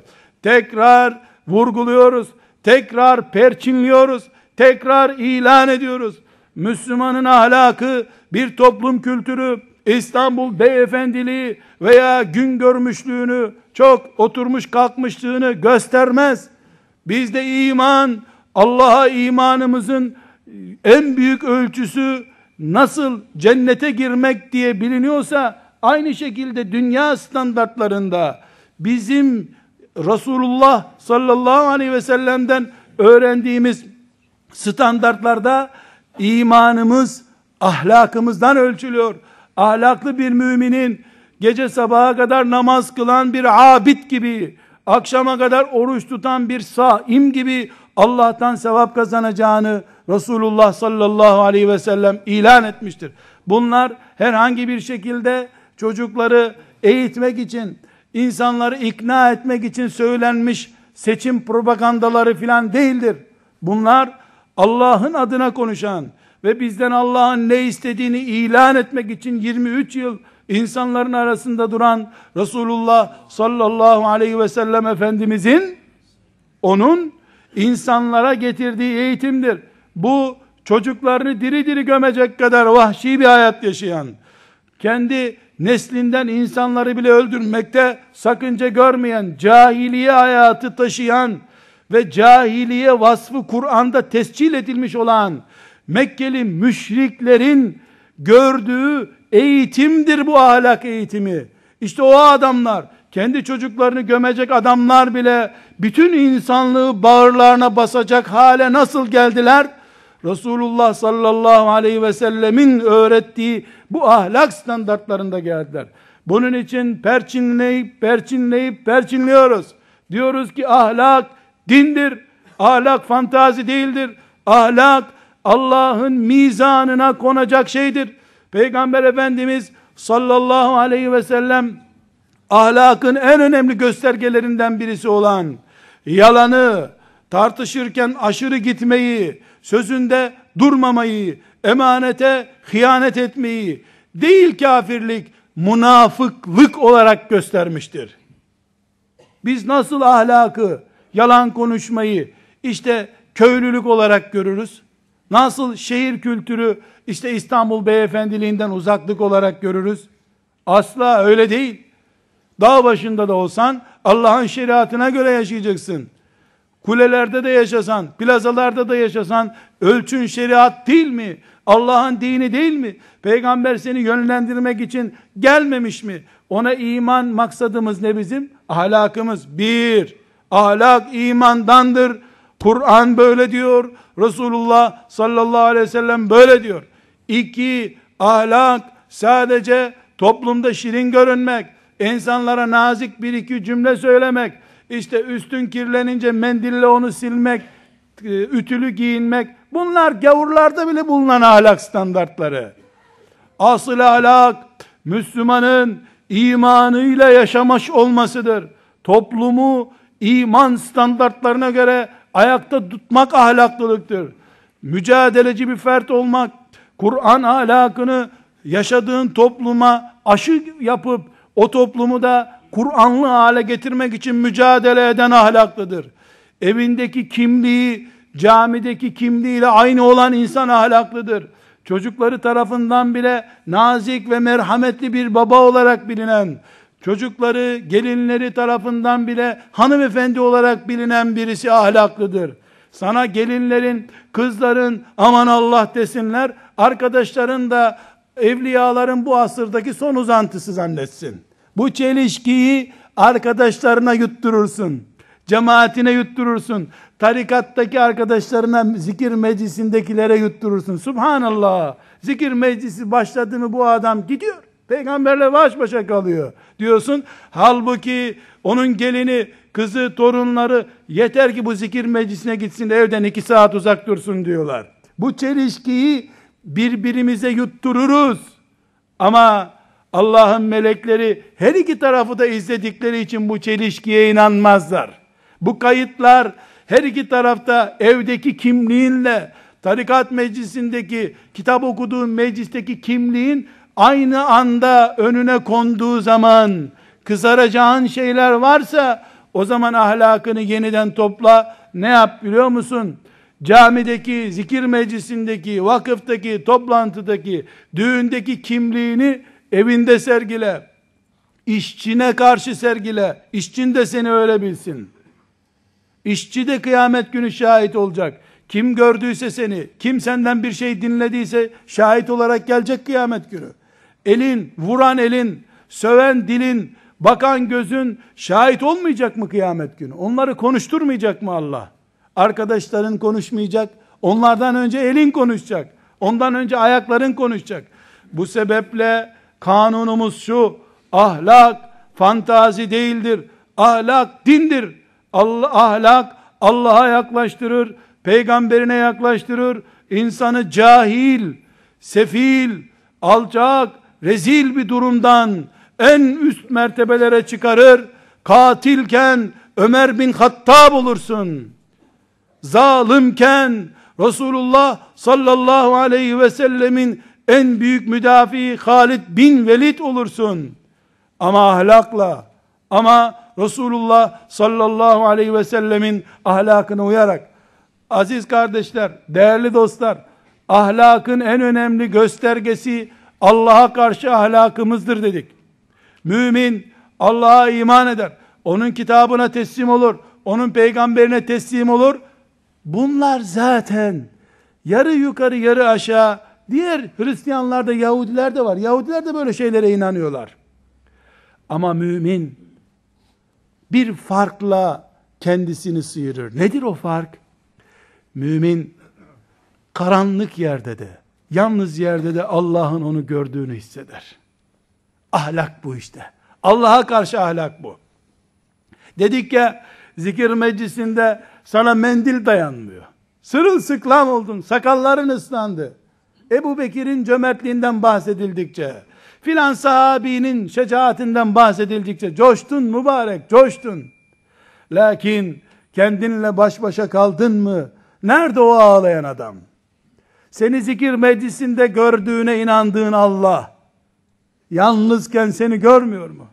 Tekrar vurguluyoruz, tekrar perçinliyoruz, tekrar ilan ediyoruz. Müslümanın ahlakı bir toplum kültürü, İstanbul beyefendiliği veya gün görmüşlüğünü, çok oturmuş kalkmışlığını göstermez. Bizde iman, Allah'a imanımızın en büyük ölçüsü nasıl cennete girmek diye biliniyorsa, aynı şekilde dünya standartlarında bizim Resulullah sallallahu aleyhi ve sellem'den öğrendiğimiz standartlarda imanımız ahlakımızdan ölçülüyor. Ahlaklı bir müminin gece sabaha kadar namaz kılan bir abid gibi, akşama kadar oruç tutan bir saim gibi Allah'tan sevap kazanacağını Resulullah sallallahu aleyhi ve sellem ilan etmiştir. Bunlar herhangi bir şekilde çocukları eğitmek için, insanları ikna etmek için söylenmiş seçim propagandaları filan değildir. Bunlar Allah'ın adına konuşan ve bizden Allah'ın ne istediğini ilan etmek için yirmi üç yıl insanların arasında duran Resulullah sallallahu aleyhi ve sellem Efendimizin, onun insanlara getirdiği eğitimdir. Bu çocuklarını diri diri gömecek kadar vahşi bir hayat yaşayan, kendi neslinden insanları bile öldürmekte sakınca görmeyen, cahiliye hayatı taşıyan ve cahiliye vasfı Kur'an'da tescil edilmiş olan Mekkeli müşriklerin gördüğü eğitimdir bu ahlak eğitimi. İşte o adamlar, kendi çocuklarını gömecek adamlar bile bütün insanlığı bağırlarına basacak hale nasıl geldiler? Resulullah sallallahu aleyhi ve sellemin öğrettiği bu ahlak standartlarında geldiler. Bunun için perçinleyip perçinleyip perçinliyoruz. Diyoruz ki ahlak dindir. Ahlak fantazi değildir. Ahlak Allah'ın mizanına konacak şeydir. Peygamber Efendimiz sallallahu aleyhi ve sellem ahlakın en önemli göstergelerinden birisi olan yalanı, tartışırken aşırı gitmeyi, sözünde durmamayı, emanete hıyanet etmeyi, değil kafirlik, münafıklık olarak göstermiştir. Biz nasıl ahlakı, yalan konuşmayı işte köylülük olarak görürüz? Nasıl şehir kültürü işte İstanbul beyefendiliğinden uzaklık olarak görürüz? Asla öyle değil. Dağ başında da olsan Allah'ın şeriatına göre yaşayacaksın. Kulelerde de yaşasan, plazalarda da yaşasan ölçün şeriat değil mi? Allah'ın dini değil mi? Peygamber seni yönlendirmek için gelmemiş mi? Ona iman maksadımız ne bizim? Ahlakımız. Bir, ahlak imandandır. Kur'an böyle diyor. Resulullah sallallahu aleyhi ve sellem böyle diyor. İki, ahlak sadece toplumda şirin görünmek, insanlara nazik bir iki cümle söylemek, işte üstün kirlenince mendille onu silmek, ütülü giyinmek, bunlar gavurlarda bile bulunan ahlak standartları. Asıl ahlak, Müslümanın imanıyla yaşamış olmasıdır. Toplumu iman standartlarına göre ayakta tutmak ahlaklılıktır. Mücadeleci bir fert olmak, Kur'an ahlakını yaşadığın topluma aşı yapıp o toplumu da Kur'anlı hale getirmek için mücadele eden ahlaklıdır. Evindeki kimliği camideki kimliğiyle aynı olan insan ahlaklıdır. çocukları tarafından bile nazik ve merhametli bir baba olarak bilinen, çocukları, gelinleri tarafından bile hanımefendi olarak bilinen birisi ahlaklıdır. Sana gelinlerin, kızların aman Allah desinler, arkadaşların da evliyaların bu asırdaki son uzantısı zannetsin. Bu çelişkiyi arkadaşlarına yutturursun. Cemaatine yutturursun. Tarikattaki arkadaşlarına, zikir meclisindekilere yutturursun. Subhanallah. Zikir meclisi başladı mı bu adam gidiyor. Peygamberle baş başa kalıyor diyorsun. Halbuki onun gelini, kızı, torunları yeter ki bu zikir meclisine gitsin, evden iki saat uzak dursun diyorlar. Bu çelişkiyi birbirimize yuttururuz. Ama Allah'ın melekleri her iki tarafı da izledikleri için bu çelişkiye inanmazlar. Bu kayıtlar her iki tarafta evdeki kimliğinle tarikat meclisindeki, kitap okuduğun meclisteki kimliğin aynı anda önüne konduğu zaman kızaracağın şeyler varsa o zaman ahlakını yeniden topla. Ne yap biliyor musun? Camideki, zikir meclisindeki, vakıftaki, toplantıdaki, düğündeki kimliğini evinde sergile. İşçine karşı sergile. İşçin de seni öyle bilsin. İşçi de kıyamet günü şahit olacak. Kim gördüyse seni, kim senden bir şey dinlediyse şahit olarak gelecek kıyamet günü. Elin, vuran elin, söven dilin, bakan gözün şahit olmayacak mı kıyamet günü? Onları konuşturmayacak mı Allah? Arkadaşların konuşmayacak, onlardan önce elin konuşacak, ondan önce ayakların konuşacak. Bu sebeple kanunumuz şu: ahlak fantazi değildir, ahlak dindir. Allah, ahlak Allah'a yaklaştırır, peygamberine yaklaştırır, insanı cahil, sefil, alçak, rezil bir durumdan en üst mertebelere çıkarır. Katilken Ömer bin Hattab olursun. Zalimken Resulullah sallallahu aleyhi ve sellemin en büyük müdafi Halid bin Velid olursun. Ama ahlakla, ama Resulullah sallallahu aleyhi ve sellemin ahlakına uyarak, aziz kardeşler, değerli dostlar, ahlakın en önemli göstergesi Allah'a karşı ahlakımızdır dedik. Mümin Allah'a iman eder, onun kitabına teslim olur, onun peygamberine teslim olur. Bunlar zaten yarı yukarı yarı aşağı. Diğer Hristiyanlarda, Yahudiler de var. Yahudiler de böyle şeylere inanıyorlar. Ama mümin bir farkla kendisini sıyırır. Nedir o fark? Mümin karanlık yerde de, yalnız yerde de Allah'ın onu gördüğünü hisseder. Ahlak bu işte. Allah'a karşı ahlak bu. Dedik ya, zikir meclisinde sana mendil dayanmıyor. Sırılsıklam oldun, sakalların ıslandı. Ebu Bekir'in cömertliğinden bahsedildikçe, filan sahabinin şecaatinden bahsedildikçe coştun mübarek, coştun. Lakin kendinle baş başa kaldın mı? Nerede o ağlayan adam? Seni zikir meclisinde gördüğüne inandığın Allah, yalnızken seni görmüyor mu?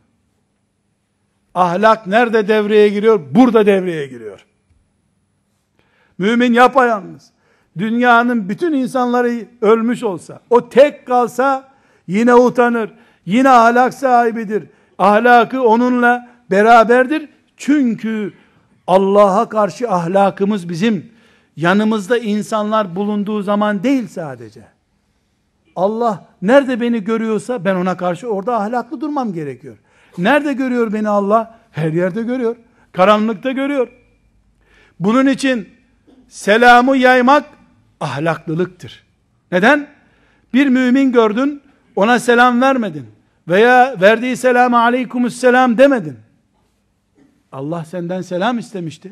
Ahlak nerede devreye giriyor? Burada devreye giriyor. Mümin yapayalnız. Dünyanın bütün insanları ölmüş olsa, o tek kalsa yine utanır. Yine ahlak sahibidir. Ahlakı onunla beraberdir. Çünkü Allah'a karşı ahlakımız bizim yanımızda insanlar bulunduğu zaman değil sadece. Allah nerede beni görüyorsa ben ona karşı orada ahlaklı durmam gerekiyor. Nerede görüyor beni Allah? Her yerde görüyor. Karanlıkta görüyor. Bunun için selamı yaymak ahlaklılıktır. Neden? Bir mümin gördün, ona selam vermedin. Veya verdiği selama aleykümüsselam demedin. Allah senden selam istemişti.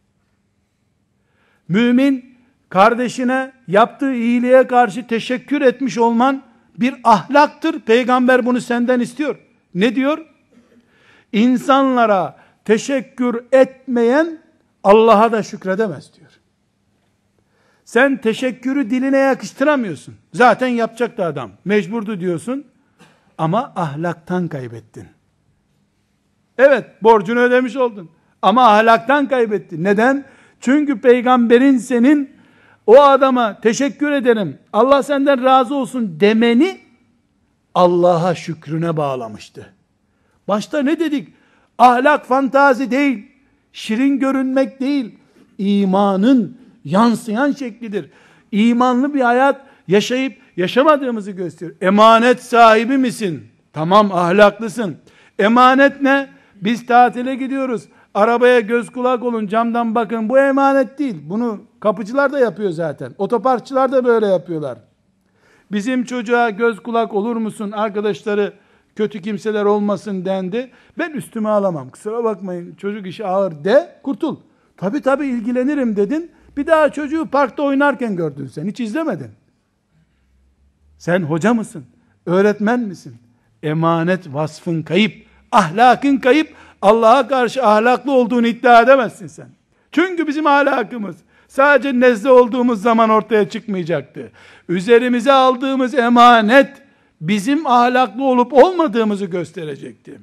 Mümin, kardeşine yaptığı iyiliğe karşı teşekkür etmiş olman bir ahlaktır. Peygamber bunu senden istiyor. Ne diyor? İnsanlara teşekkür etmeyen Allah'a da şükredemez diyor. Sen teşekkürü diline yakıştıramıyorsun. Zaten yapacaktı adam. Mecburdu diyorsun. Ama ahlaktan kaybettin. Evet, borcunu ödemiş oldun. Ama ahlaktan kaybettin. Neden? Çünkü peygamberin senin o adama teşekkür ederim, Allah senden razı olsun demeni Allah'a şükrüne bağlamıştı. Başta ne dedik? Ahlak fantazi değil, şirin görünmek değil, imanın yansıyan şeklidir. İmanlı bir hayat yaşayıp yaşamadığımızı gösteriyor. Emanet sahibi misin? Tamam, ahlaklısın. Emanet ne? Biz tatile gidiyoruz. Arabaya göz kulak olun, camdan bakın. Bu emanet değil. Bunu kapıcılar da yapıyor zaten. Otoparkçılar da böyle yapıyorlar. Bizim çocuğa göz kulak olur musun? Arkadaşları kötü kimseler olmasın dendi. Ben üstüme alamam. Kusura bakmayın, çocuk işi ağır de, kurtul. Tabii tabii ilgilenirim dedin. Bir daha çocuğu parkta oynarken gördün sen. Hiç izlemedin. Sen hoca mısın? Öğretmen misin? Emanet vasfın kayıp. Ahlakın kayıp. Allah'a karşı ahlaklı olduğunu iddia edemezsin sen. Çünkü bizim ahlakımız sadece nezle olduğumuz zaman ortaya çıkmayacaktı. Üzerimize aldığımız emanet bizim ahlaklı olup olmadığımızı gösterecekti.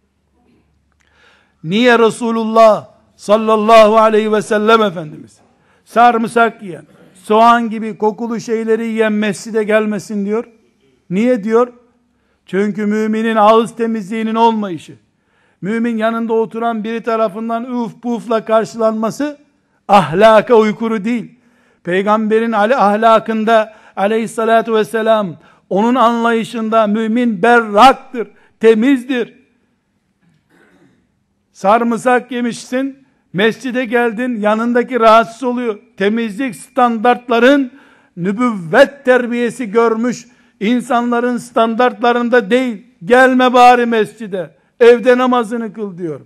Niye Resulullah sallallahu aleyhi ve sellem Efendimiz sarımsak yiyen, soğan gibi kokulu şeyleri yiyen mescide gelmesin diyor? Niye diyor? Çünkü müminin ağız temizliğinin olmayışı, mümin yanında oturan biri tarafından üf pufla karşılanması ahlaka uykuru değil. Peygamberin ahlakında aleyhissalatu vesselam, onun anlayışında mümin berraktır, temizdir. Sarımsak yemişsin, mescide geldin, yanındaki rahatsız oluyor. Temizlik standartların nübüvvet terbiyesi görmüş insanların standartlarında değil. Gelme bari mescide, evde namazını kıl diyor.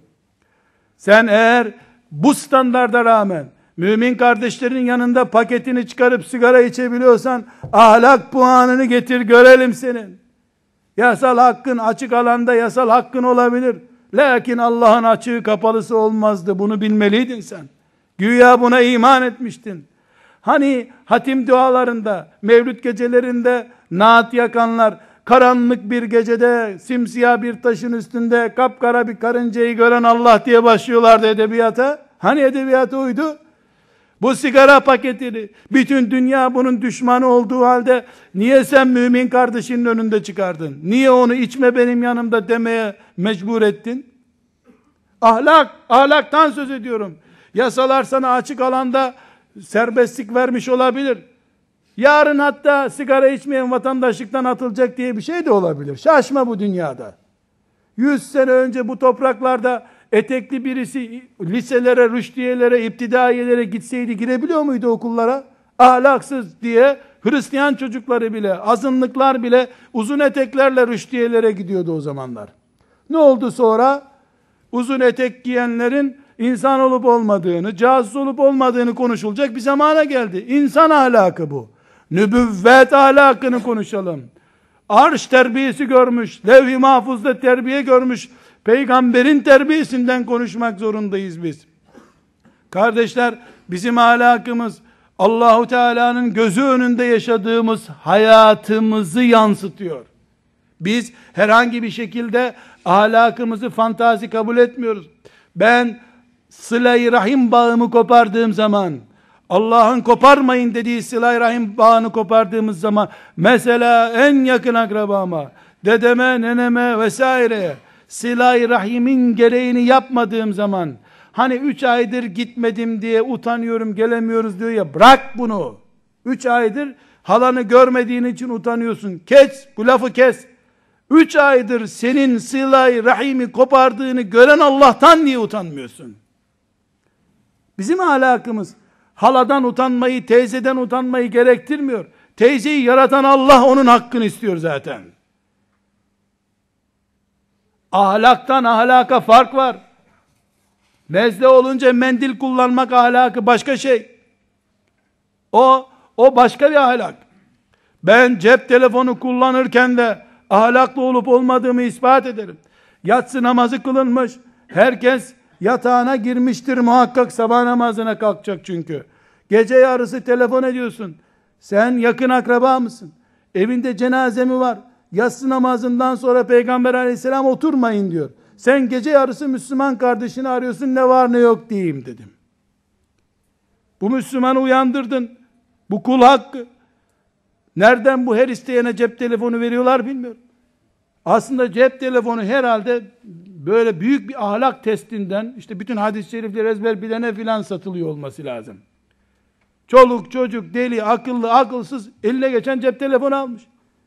Sen eğer bu standarda rağmen mümin kardeşlerin yanında paketini çıkarıp sigara içebiliyorsan ahlak puanını getir görelim senin. Yasal hakkın, açık alanda yasal hakkın olabilir. Lakin Allah'ın açığı kapalısı olmazdı. Bunu bilmeliydin sen. Güya buna iman etmiştin. Hani hatim dualarında, mevlüt gecelerinde naat yakanlar, karanlık bir gecede simsiyah bir taşın üstünde kapkara bir karıncayı gören Allah diye başlıyorlardı edebiyata. Hani edebiyata uydu? Bu sigara paketini, bütün dünya bunun düşmanı olduğu halde niye sen mümin kardeşinin önünde çıkardın? Niye onu içme benim yanımda demeye mecbur ettin? Ahlak, ahlaktan söz ediyorum. Yasalar sana açık alanda serbestlik vermiş olabilir. Yarın hatta sigara içmeyen vatandaşlıktan atılacak diye bir şey de olabilir. Şaşma bu dünyada. Yüz sene önce bu topraklarda etekli birisi liselere, rüştiyelere, iptidaiyelere gitseydi girebiliyor muydu okullara? Ahlaksız diye Hristiyan çocukları bile, azınlıklar bile uzun eteklerle rüştiyelere gidiyordu o zamanlar. Ne oldu sonra? Uzun etek giyenlerin insan olup olmadığını, casus olup olmadığını konuşulacak bir zamana geldi. İnsan ahlakı bu. Nübüvvet ahlakını konuşalım. Arş terbiyesi görmüş, levh-i mahfuzda terbiye görmüş, peygamberin terbiyesinden konuşmak zorundayız biz. Kardeşler, bizim ahlakımız Allahu Teala'nın gözü önünde yaşadığımız hayatımızı yansıtıyor. Biz herhangi bir şekilde ahlakımızı fantazi kabul etmiyoruz. Ben sıla-i rahim bağımı kopardığım zaman, Allah'ın koparmayın dediği sıla-i rahim bağını kopardığımız zaman, mesela en yakın akrabama, dedeme, neneme vesaireye sıla-i rahimin gereğini yapmadığım zaman, hani üç aydır gitmedim diye utanıyorum, gelemiyoruz diyor ya, bırak bunu. Üç aydır halanı görmediğin için utanıyorsun. Kes, bu lafı kes. Üç aydır senin sıla-i rahimi kopardığını gören Allah'tan niye utanmıyorsun? Bizim ahlakımız haladan utanmayı, teyzeden utanmayı gerektirmiyor. Teyzeyi yaratan Allah, onun hakkını istiyor zaten. Ahlaktan ahlaka fark var. Nezle olunca mendil kullanmak ahlakı başka şey. O, o başka bir ahlak. Ben cep telefonu kullanırken de ahlaklı olup olmadığımı ispat ederim. Yatsı namazı kılınmış. Herkes yatağına girmiştir muhakkak, sabah namazına kalkacak çünkü. Gece yarısı telefon ediyorsun. Sen yakın akraba mısın? Evinde cenaze mi var? Yatsı namazından sonra Peygamber aleyhisselam oturmayın diyor. Sen gece yarısı Müslüman kardeşini arıyorsun, ne var ne yok diyeyim dedim. Bu Müslümanı uyandırdın. Bu kul hakkı. Nereden bu her isteyene cep telefonu veriyorlar bilmiyorum. Aslında cep telefonu herhalde böyle büyük bir ahlak testinden, işte bütün hadis-i şerifleri ezber bilene filan satılıyor olması lazım. Çoluk çocuk, deli, akıllı, akılsız eline geçen cep telefonu almış.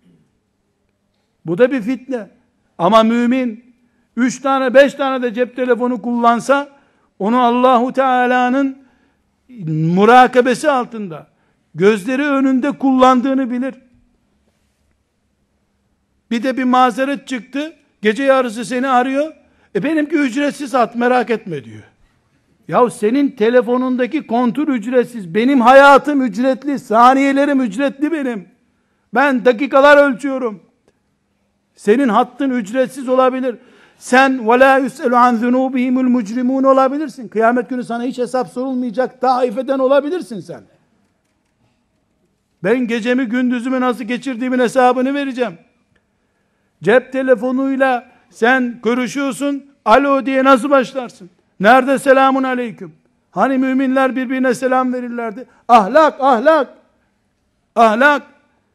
Bu da bir fitne. Ama mümin üç tane beş tane de cep telefonu kullansa onu Allahu Teala'nın murakabesi altında, gözleri önünde kullandığını bilir. Bir de bir mazeret çıktı. Gece yarısı seni arıyor. E benimki ücretsiz, at merak etme diyor. Ya senin telefonundaki kontür ücretsiz. Benim hayatım ücretli. Saniyelerim ücretli benim. Ben dakikalar ölçüyorum. Senin hattın ücretsiz olabilir. Sen وَلَا يُسْأَلُ عَنْ ذُنُوبِهِمُ الْمُجْرِمُونَ olabilirsin. Kıyamet günü sana hiç hesap sorulmayacak taifeden olabilirsin sen. Ben gecemi gündüzümü nasıl geçirdiğimin hesabını vereceğim. Cep telefonuyla sen görüşüyorsun, alo diye nasıl başlarsın? Nerede selamun aleyküm? Hani müminler birbirine selam verirlerdi? Ahlak, ahlak, ahlak.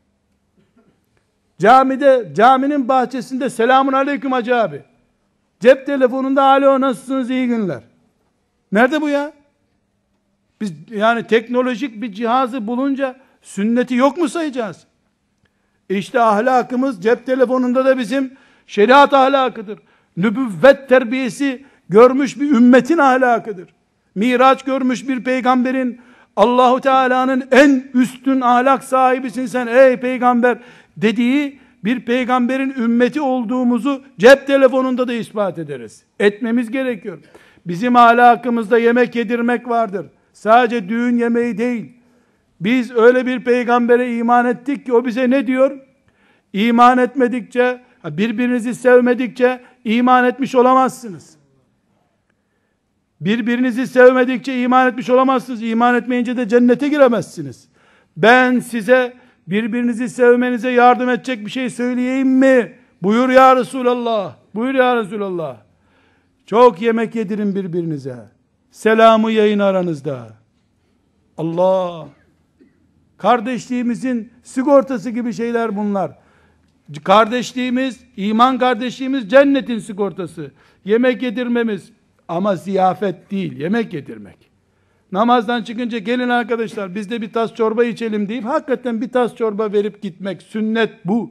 Camide, caminin bahçesinde selamun aleyküm hacı abi. Cep telefonunda alo nasılsınız, iyi günler. Nerede bu ya? Biz yani teknolojik bir cihazı bulunca sünneti yok mu sayacağız? İşte ahlakımız cep telefonunda da bizim şeriat ahlakıdır. Nübüvvet terbiyesi görmüş bir ümmetin ahlakıdır. Miraç görmüş bir peygamberin, Allahu Teala'nın en üstün ahlak sahibisin sen ey peygamber dediği bir peygamberin ümmeti olduğumuzu cep telefonunda da ispat ederiz. Etmemiz gerekiyor. Bizim ahlakımızda yemek yedirmek vardır. Sadece düğün yemeği değil. Biz öyle bir peygambere iman ettik ki o bize ne diyor? İman etmedikçe, birbirinizi sevmedikçe iman etmiş olamazsınız. Birbirinizi sevmedikçe iman etmiş olamazsınız. İman etmeyince de cennete giremezsiniz. Ben size birbirinizi sevmenize yardım edecek bir şey söyleyeyim mi? Buyur ya Resulallah. Buyur ya Resulallah. Çok yemek yedirin birbirinize. Selamı yayın aranızda. Allah. Kardeşliğimizin sigortası gibi şeyler bunlar. Kardeşliğimiz, iman kardeşliğimiz cennetin sigortası. Yemek yedirmemiz ama ziyafet değil, yemek yedirmek. Namazdan çıkınca gelin arkadaşlar biz de bir tas çorba içelim deyip hakikaten bir tas çorba verip gitmek. Sünnet bu.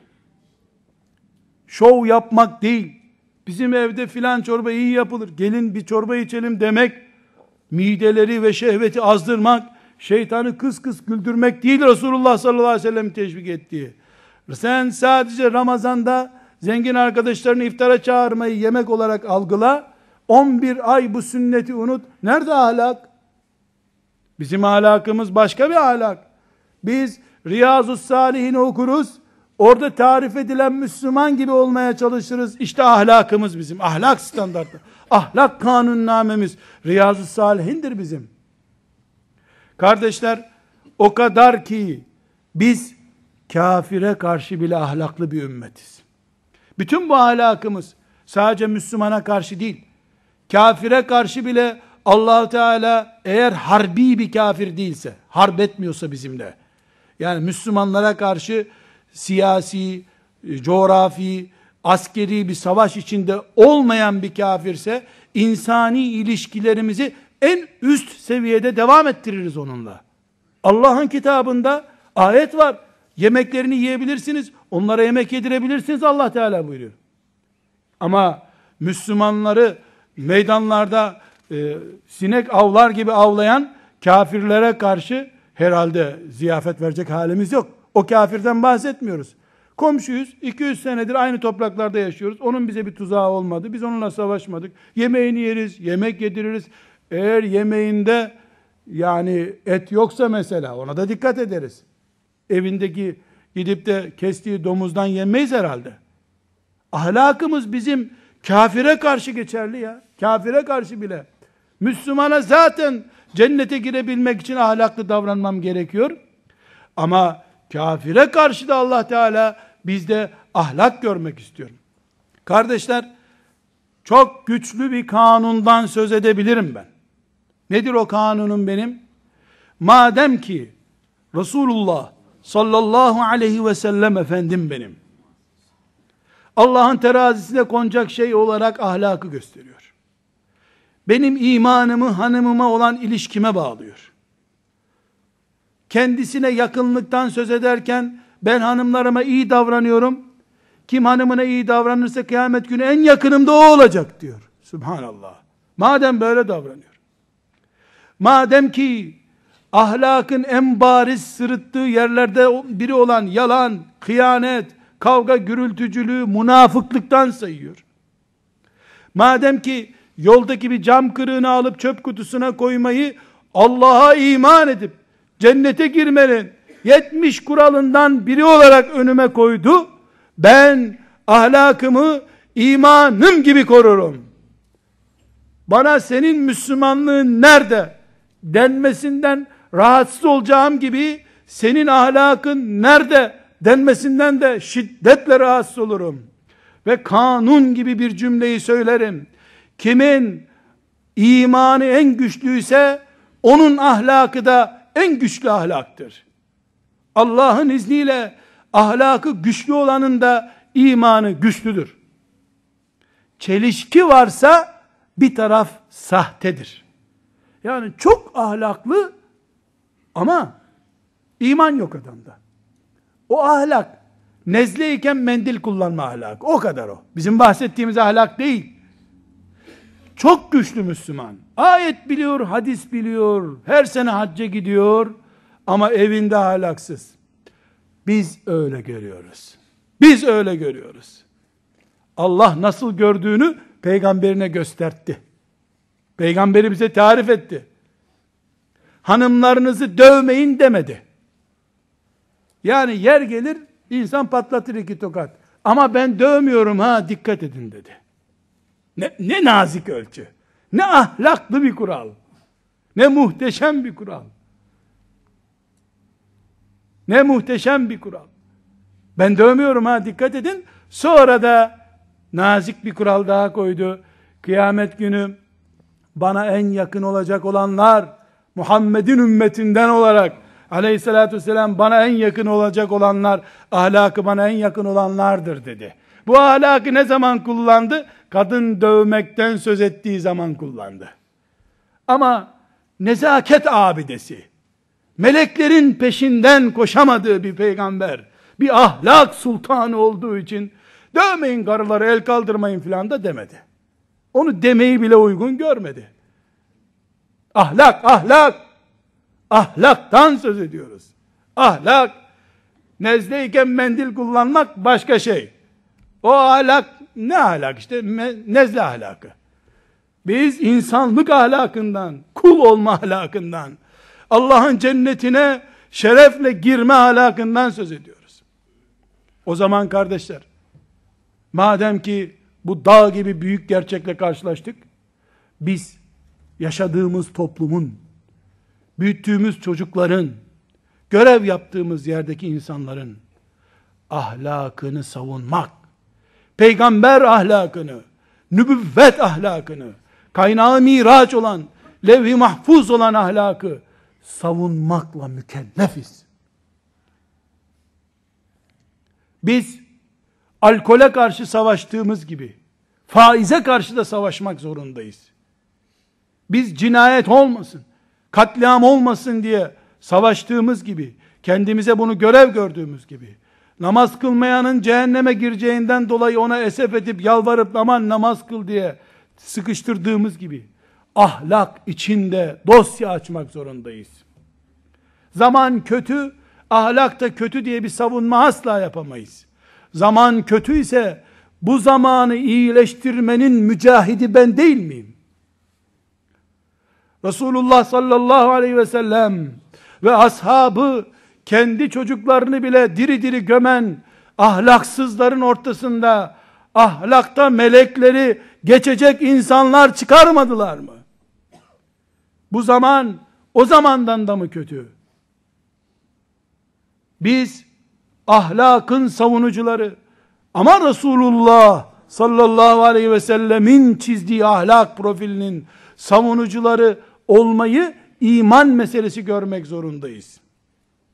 Şov yapmak değil. Bizim evde filan çorba iyi yapılır. Gelin bir çorba içelim demek. Mideleri ve şehveti azdırmak, şeytanı kıs kıs güldürmek değil Resulullah sallallahu aleyhi ve sellem teşvik ettiği. Sen sadece Ramazan'da zengin arkadaşlarını iftara çağırmayı yemek olarak algıla. on bir ay bu sünneti unut. Nerede ahlak? Bizim ahlakımız başka bir ahlak. Biz Riyazu Salihin okuruz. Orada tarif edilen Müslüman gibi olmaya çalışırız. İşte ahlakımız bizim. Ahlak standartı. Ahlak kanunnamemiz Riyazu Salihin'dir bizim. Kardeşler, o kadar ki biz kafire karşı bile ahlaklı bir ümmetiz. Bütün bu ahlakımız sadece Müslümana karşı değil, kafire karşı bile Allah Teala eğer harbi bir kafir değilse, harp etmiyorsa bizimle, yani Müslümanlara karşı siyasi, coğrafi, askeri bir savaş içinde olmayan bir kafirse, insani ilişkilerimizi en üst seviyede devam ettiririz onunla. Allah'ın kitabında ayet var. Yemeklerini yiyebilirsiniz, onlara yemek yedirebilirsiniz Allah Teala buyuruyor. Ama Müslümanları meydanlarda e, sinek avlar gibi avlayan kafirlere karşı herhalde ziyafet verecek halimiz yok. O kafirden bahsetmiyoruz. Komşuyuz, iki yüz senedir aynı topraklarda yaşıyoruz. Onun bize bir tuzağı olmadı. Biz onunla savaşmadık. Yemeğini yeriz, yemek yediririz. Eğer yemeğinde yani et yoksa mesela ona da dikkat ederiz. Evindeki gidip de kestiği domuzdan yemeyiz herhalde. Ahlakımız bizim kafire karşı geçerli ya. Kafire karşı bile. Müslümana zaten cennete girebilmek için ahlaklı davranmam gerekiyor. Ama kafire karşı da Allah Teala bizde ahlak görmek istiyor. Kardeşler, çok güçlü bir kanundan söz edebilirim ben. Nedir o kanunum benim? Madem ki Resulullah sallallahu aleyhi ve sellem efendim benim, Allah'ın terazisine konacak şey olarak ahlakı gösteriyor. Benim imanımı hanımıma olan ilişkime bağlıyor. Kendisine yakınlıktan söz ederken ben hanımlarıma iyi davranıyorum. Kim hanımına iyi davranırsa kıyamet günü en yakınımda o olacak diyor. Subhanallah. Madem böyle davranıyor. Madem ki ahlakın en bariz sırıttığı yerlerde biri olan yalan, hıyanet, kavga, gürültücülüğü, münafıklıktan sayıyor. Madem ki yoldaki bir cam kırığını alıp çöp kutusuna koymayı Allah'a iman edip cennete girmenin yetmiş kuralından biri olarak önüme koydu, ben ahlakımı imanım gibi korurum. Bana senin Müslümanlığın nerede denmesinden rahatsız olacağım gibi senin ahlakın nerede denmesinden de şiddetle rahatsız olurum. Ve kanun gibi bir cümleyi söylerim. Kimin imanı en güçlüyse onun ahlakı da en güçlü ahlaktır. Allah'ın izniyle ahlakı güçlü olanın da imanı güçlüdür. Çelişki varsa bir taraf sahtedir. Yani çok ahlaklı ama iman yok adamda. O ahlak nezleyken mendil kullanma ahlakı. O kadar o. Bizim bahsettiğimiz ahlak değil. Çok güçlü Müslüman. Ayet biliyor, hadis biliyor. Her sene hacca gidiyor. Ama evinde ahlaksız. Biz öyle görüyoruz. Biz öyle görüyoruz. Allah nasıl gördüğünü peygamberine gösterdi. Peygamberi bize tarif etti. Hanımlarınızı dövmeyin demedi. Yani yer gelir insan patlatır iki tokat. Ama ben dövmüyorum ha, dikkat edin dedi. Ne, ne nazik ölçü. Ne ahlaklı bir kural. Ne muhteşem bir kural. Ne muhteşem bir kural. Ben dövmüyorum ha, dikkat edin. Sonra da nazik bir kural daha koydu. Kıyamet günü bana en yakın olacak olanlar, Muhammed'in ümmetinden olarak aleyhissalatü vesselam bana en yakın olacak olanlar, ahlakı bana en yakın olanlardır dedi. Bu ahlakı ne zaman kullandı? Kadın dövmekten söz ettiği zaman kullandı. Ama nezaket abidesi, meleklerin peşinden koşamadığı bir peygamber, bir ahlak sultanı olduğu için dövmeyin karıları, el kaldırmayın filan da demedi. Onu demeyi bile uygun görmedi. Ahlak, ahlak, ahlaktan söz ediyoruz. Ahlak, nezleyken mendil kullanmak başka şey. O ahlak, ne ahlak işte, nezle ahlakı. Biz insanlık ahlakından, kul olma ahlakından, Allah'ın cennetine şerefle girme ahlakından söz ediyoruz. O zaman kardeşler, madem ki bu dağ gibi büyük gerçekle karşılaştık, biz yaşadığımız toplumun, büyüttüğümüz çocukların, görev yaptığımız yerdeki insanların ahlakını savunmak, peygamber ahlakını, nübüvvet ahlakını, kaynağı miraç olan, levh-i mahfuz olan ahlakı savunmakla mükellefiz. Biz alkole karşı savaştığımız gibi faize karşı da savaşmak zorundayız. Biz cinayet olmasın, katliam olmasın diye savaştığımız gibi, kendimize bunu görev gördüğümüz gibi, namaz kılmayanın cehenneme gireceğinden dolayı ona esef edip yalvarıp aman namaz kıl diye sıkıştırdığımız gibi, ahlak içinde dosya açmak zorundayız. Zaman kötü, ahlak da kötü diye bir savunma asla yapamayız. Zaman kötü ise bu zamanı iyileştirmenin mücahidi ben değil miyim? Resulullah sallallahu aleyhi ve sellem ve ashabı kendi çocuklarını bile diri diri gömen ahlaksızların ortasında ahlakta melekleri geçecek insanlar çıkarmadılar mı? Bu zaman o zamandan da mı kötü? Biz ahlakın savunucuları ama Resulullah sallallahu aleyhi ve sellemin çizdiği ahlak profilinin savunucuları olmayı iman meselesi görmek zorundayız.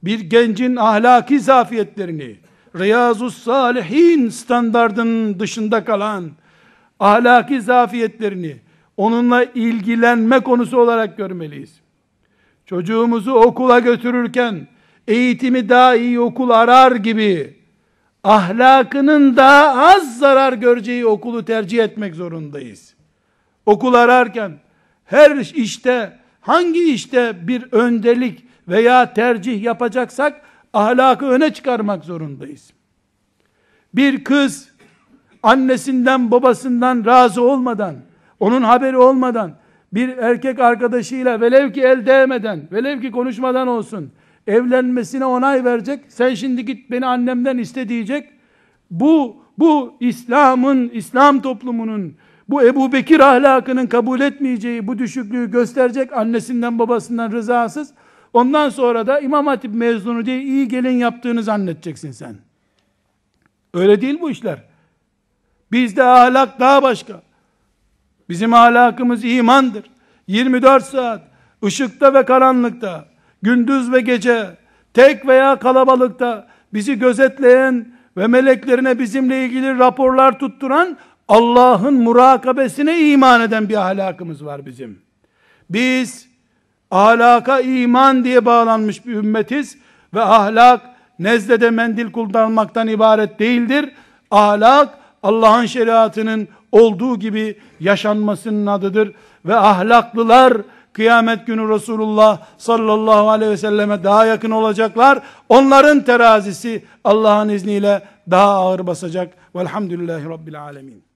bir gencin ahlaki zafiyetlerini, Riyazus Salihin standardının dışında kalan ahlaki zafiyetlerini onunla ilgilenme konusu olarak görmeliyiz. Çocuğumuzu okula götürürken eğitimi daha iyi okul arar gibi ahlakının daha az zarar göreceği okulu tercih etmek zorundayız. Okul ararken her işte, hangi işte bir öndelik veya tercih yapacaksak ahlakı öne çıkarmak zorundayız. Bir kız annesinden babasından razı olmadan, onun haberi olmadan bir erkek arkadaşıyla velev ki el değmeden, velev ki konuşmadan olsun evlenmesine onay verecek. Sen şimdi git beni annemden iste diyecek. Bu bu İslam'ın, İslam toplumunun, bu Ebu Bekir ahlakının kabul etmeyeceği bu düşüklüğü gösterecek, annesinden babasından rızasız. Ondan sonra da İmam Hatip mezunu diye iyi gelin yaptığını zannedeceksin sen. Öyle değil bu işler. Bizde ahlak daha başka. Bizim ahlakımız imandır. yirmi dört saat ışıkta ve karanlıkta, gündüz ve gece, tek veya kalabalıkta bizi gözetleyen ve meleklerine bizimle ilgili raporlar tutturan Allah'ın murakabesine iman eden bir ahlakımız var bizim. Biz ahlaka iman diye bağlanmış bir ümmetiz ve ahlak nezdede mendil kullanmaktan ibaret değildir. Ahlak Allah'ın şeriatının olduğu gibi yaşanmasının adıdır ve ahlaklılar kıyamet günü Resulullah sallallahu aleyhi ve selleme daha yakın olacaklar. Onların terazisi Allah'ın izniyle daha ağır basacak. Velhamdülillahi Rabbil alemin.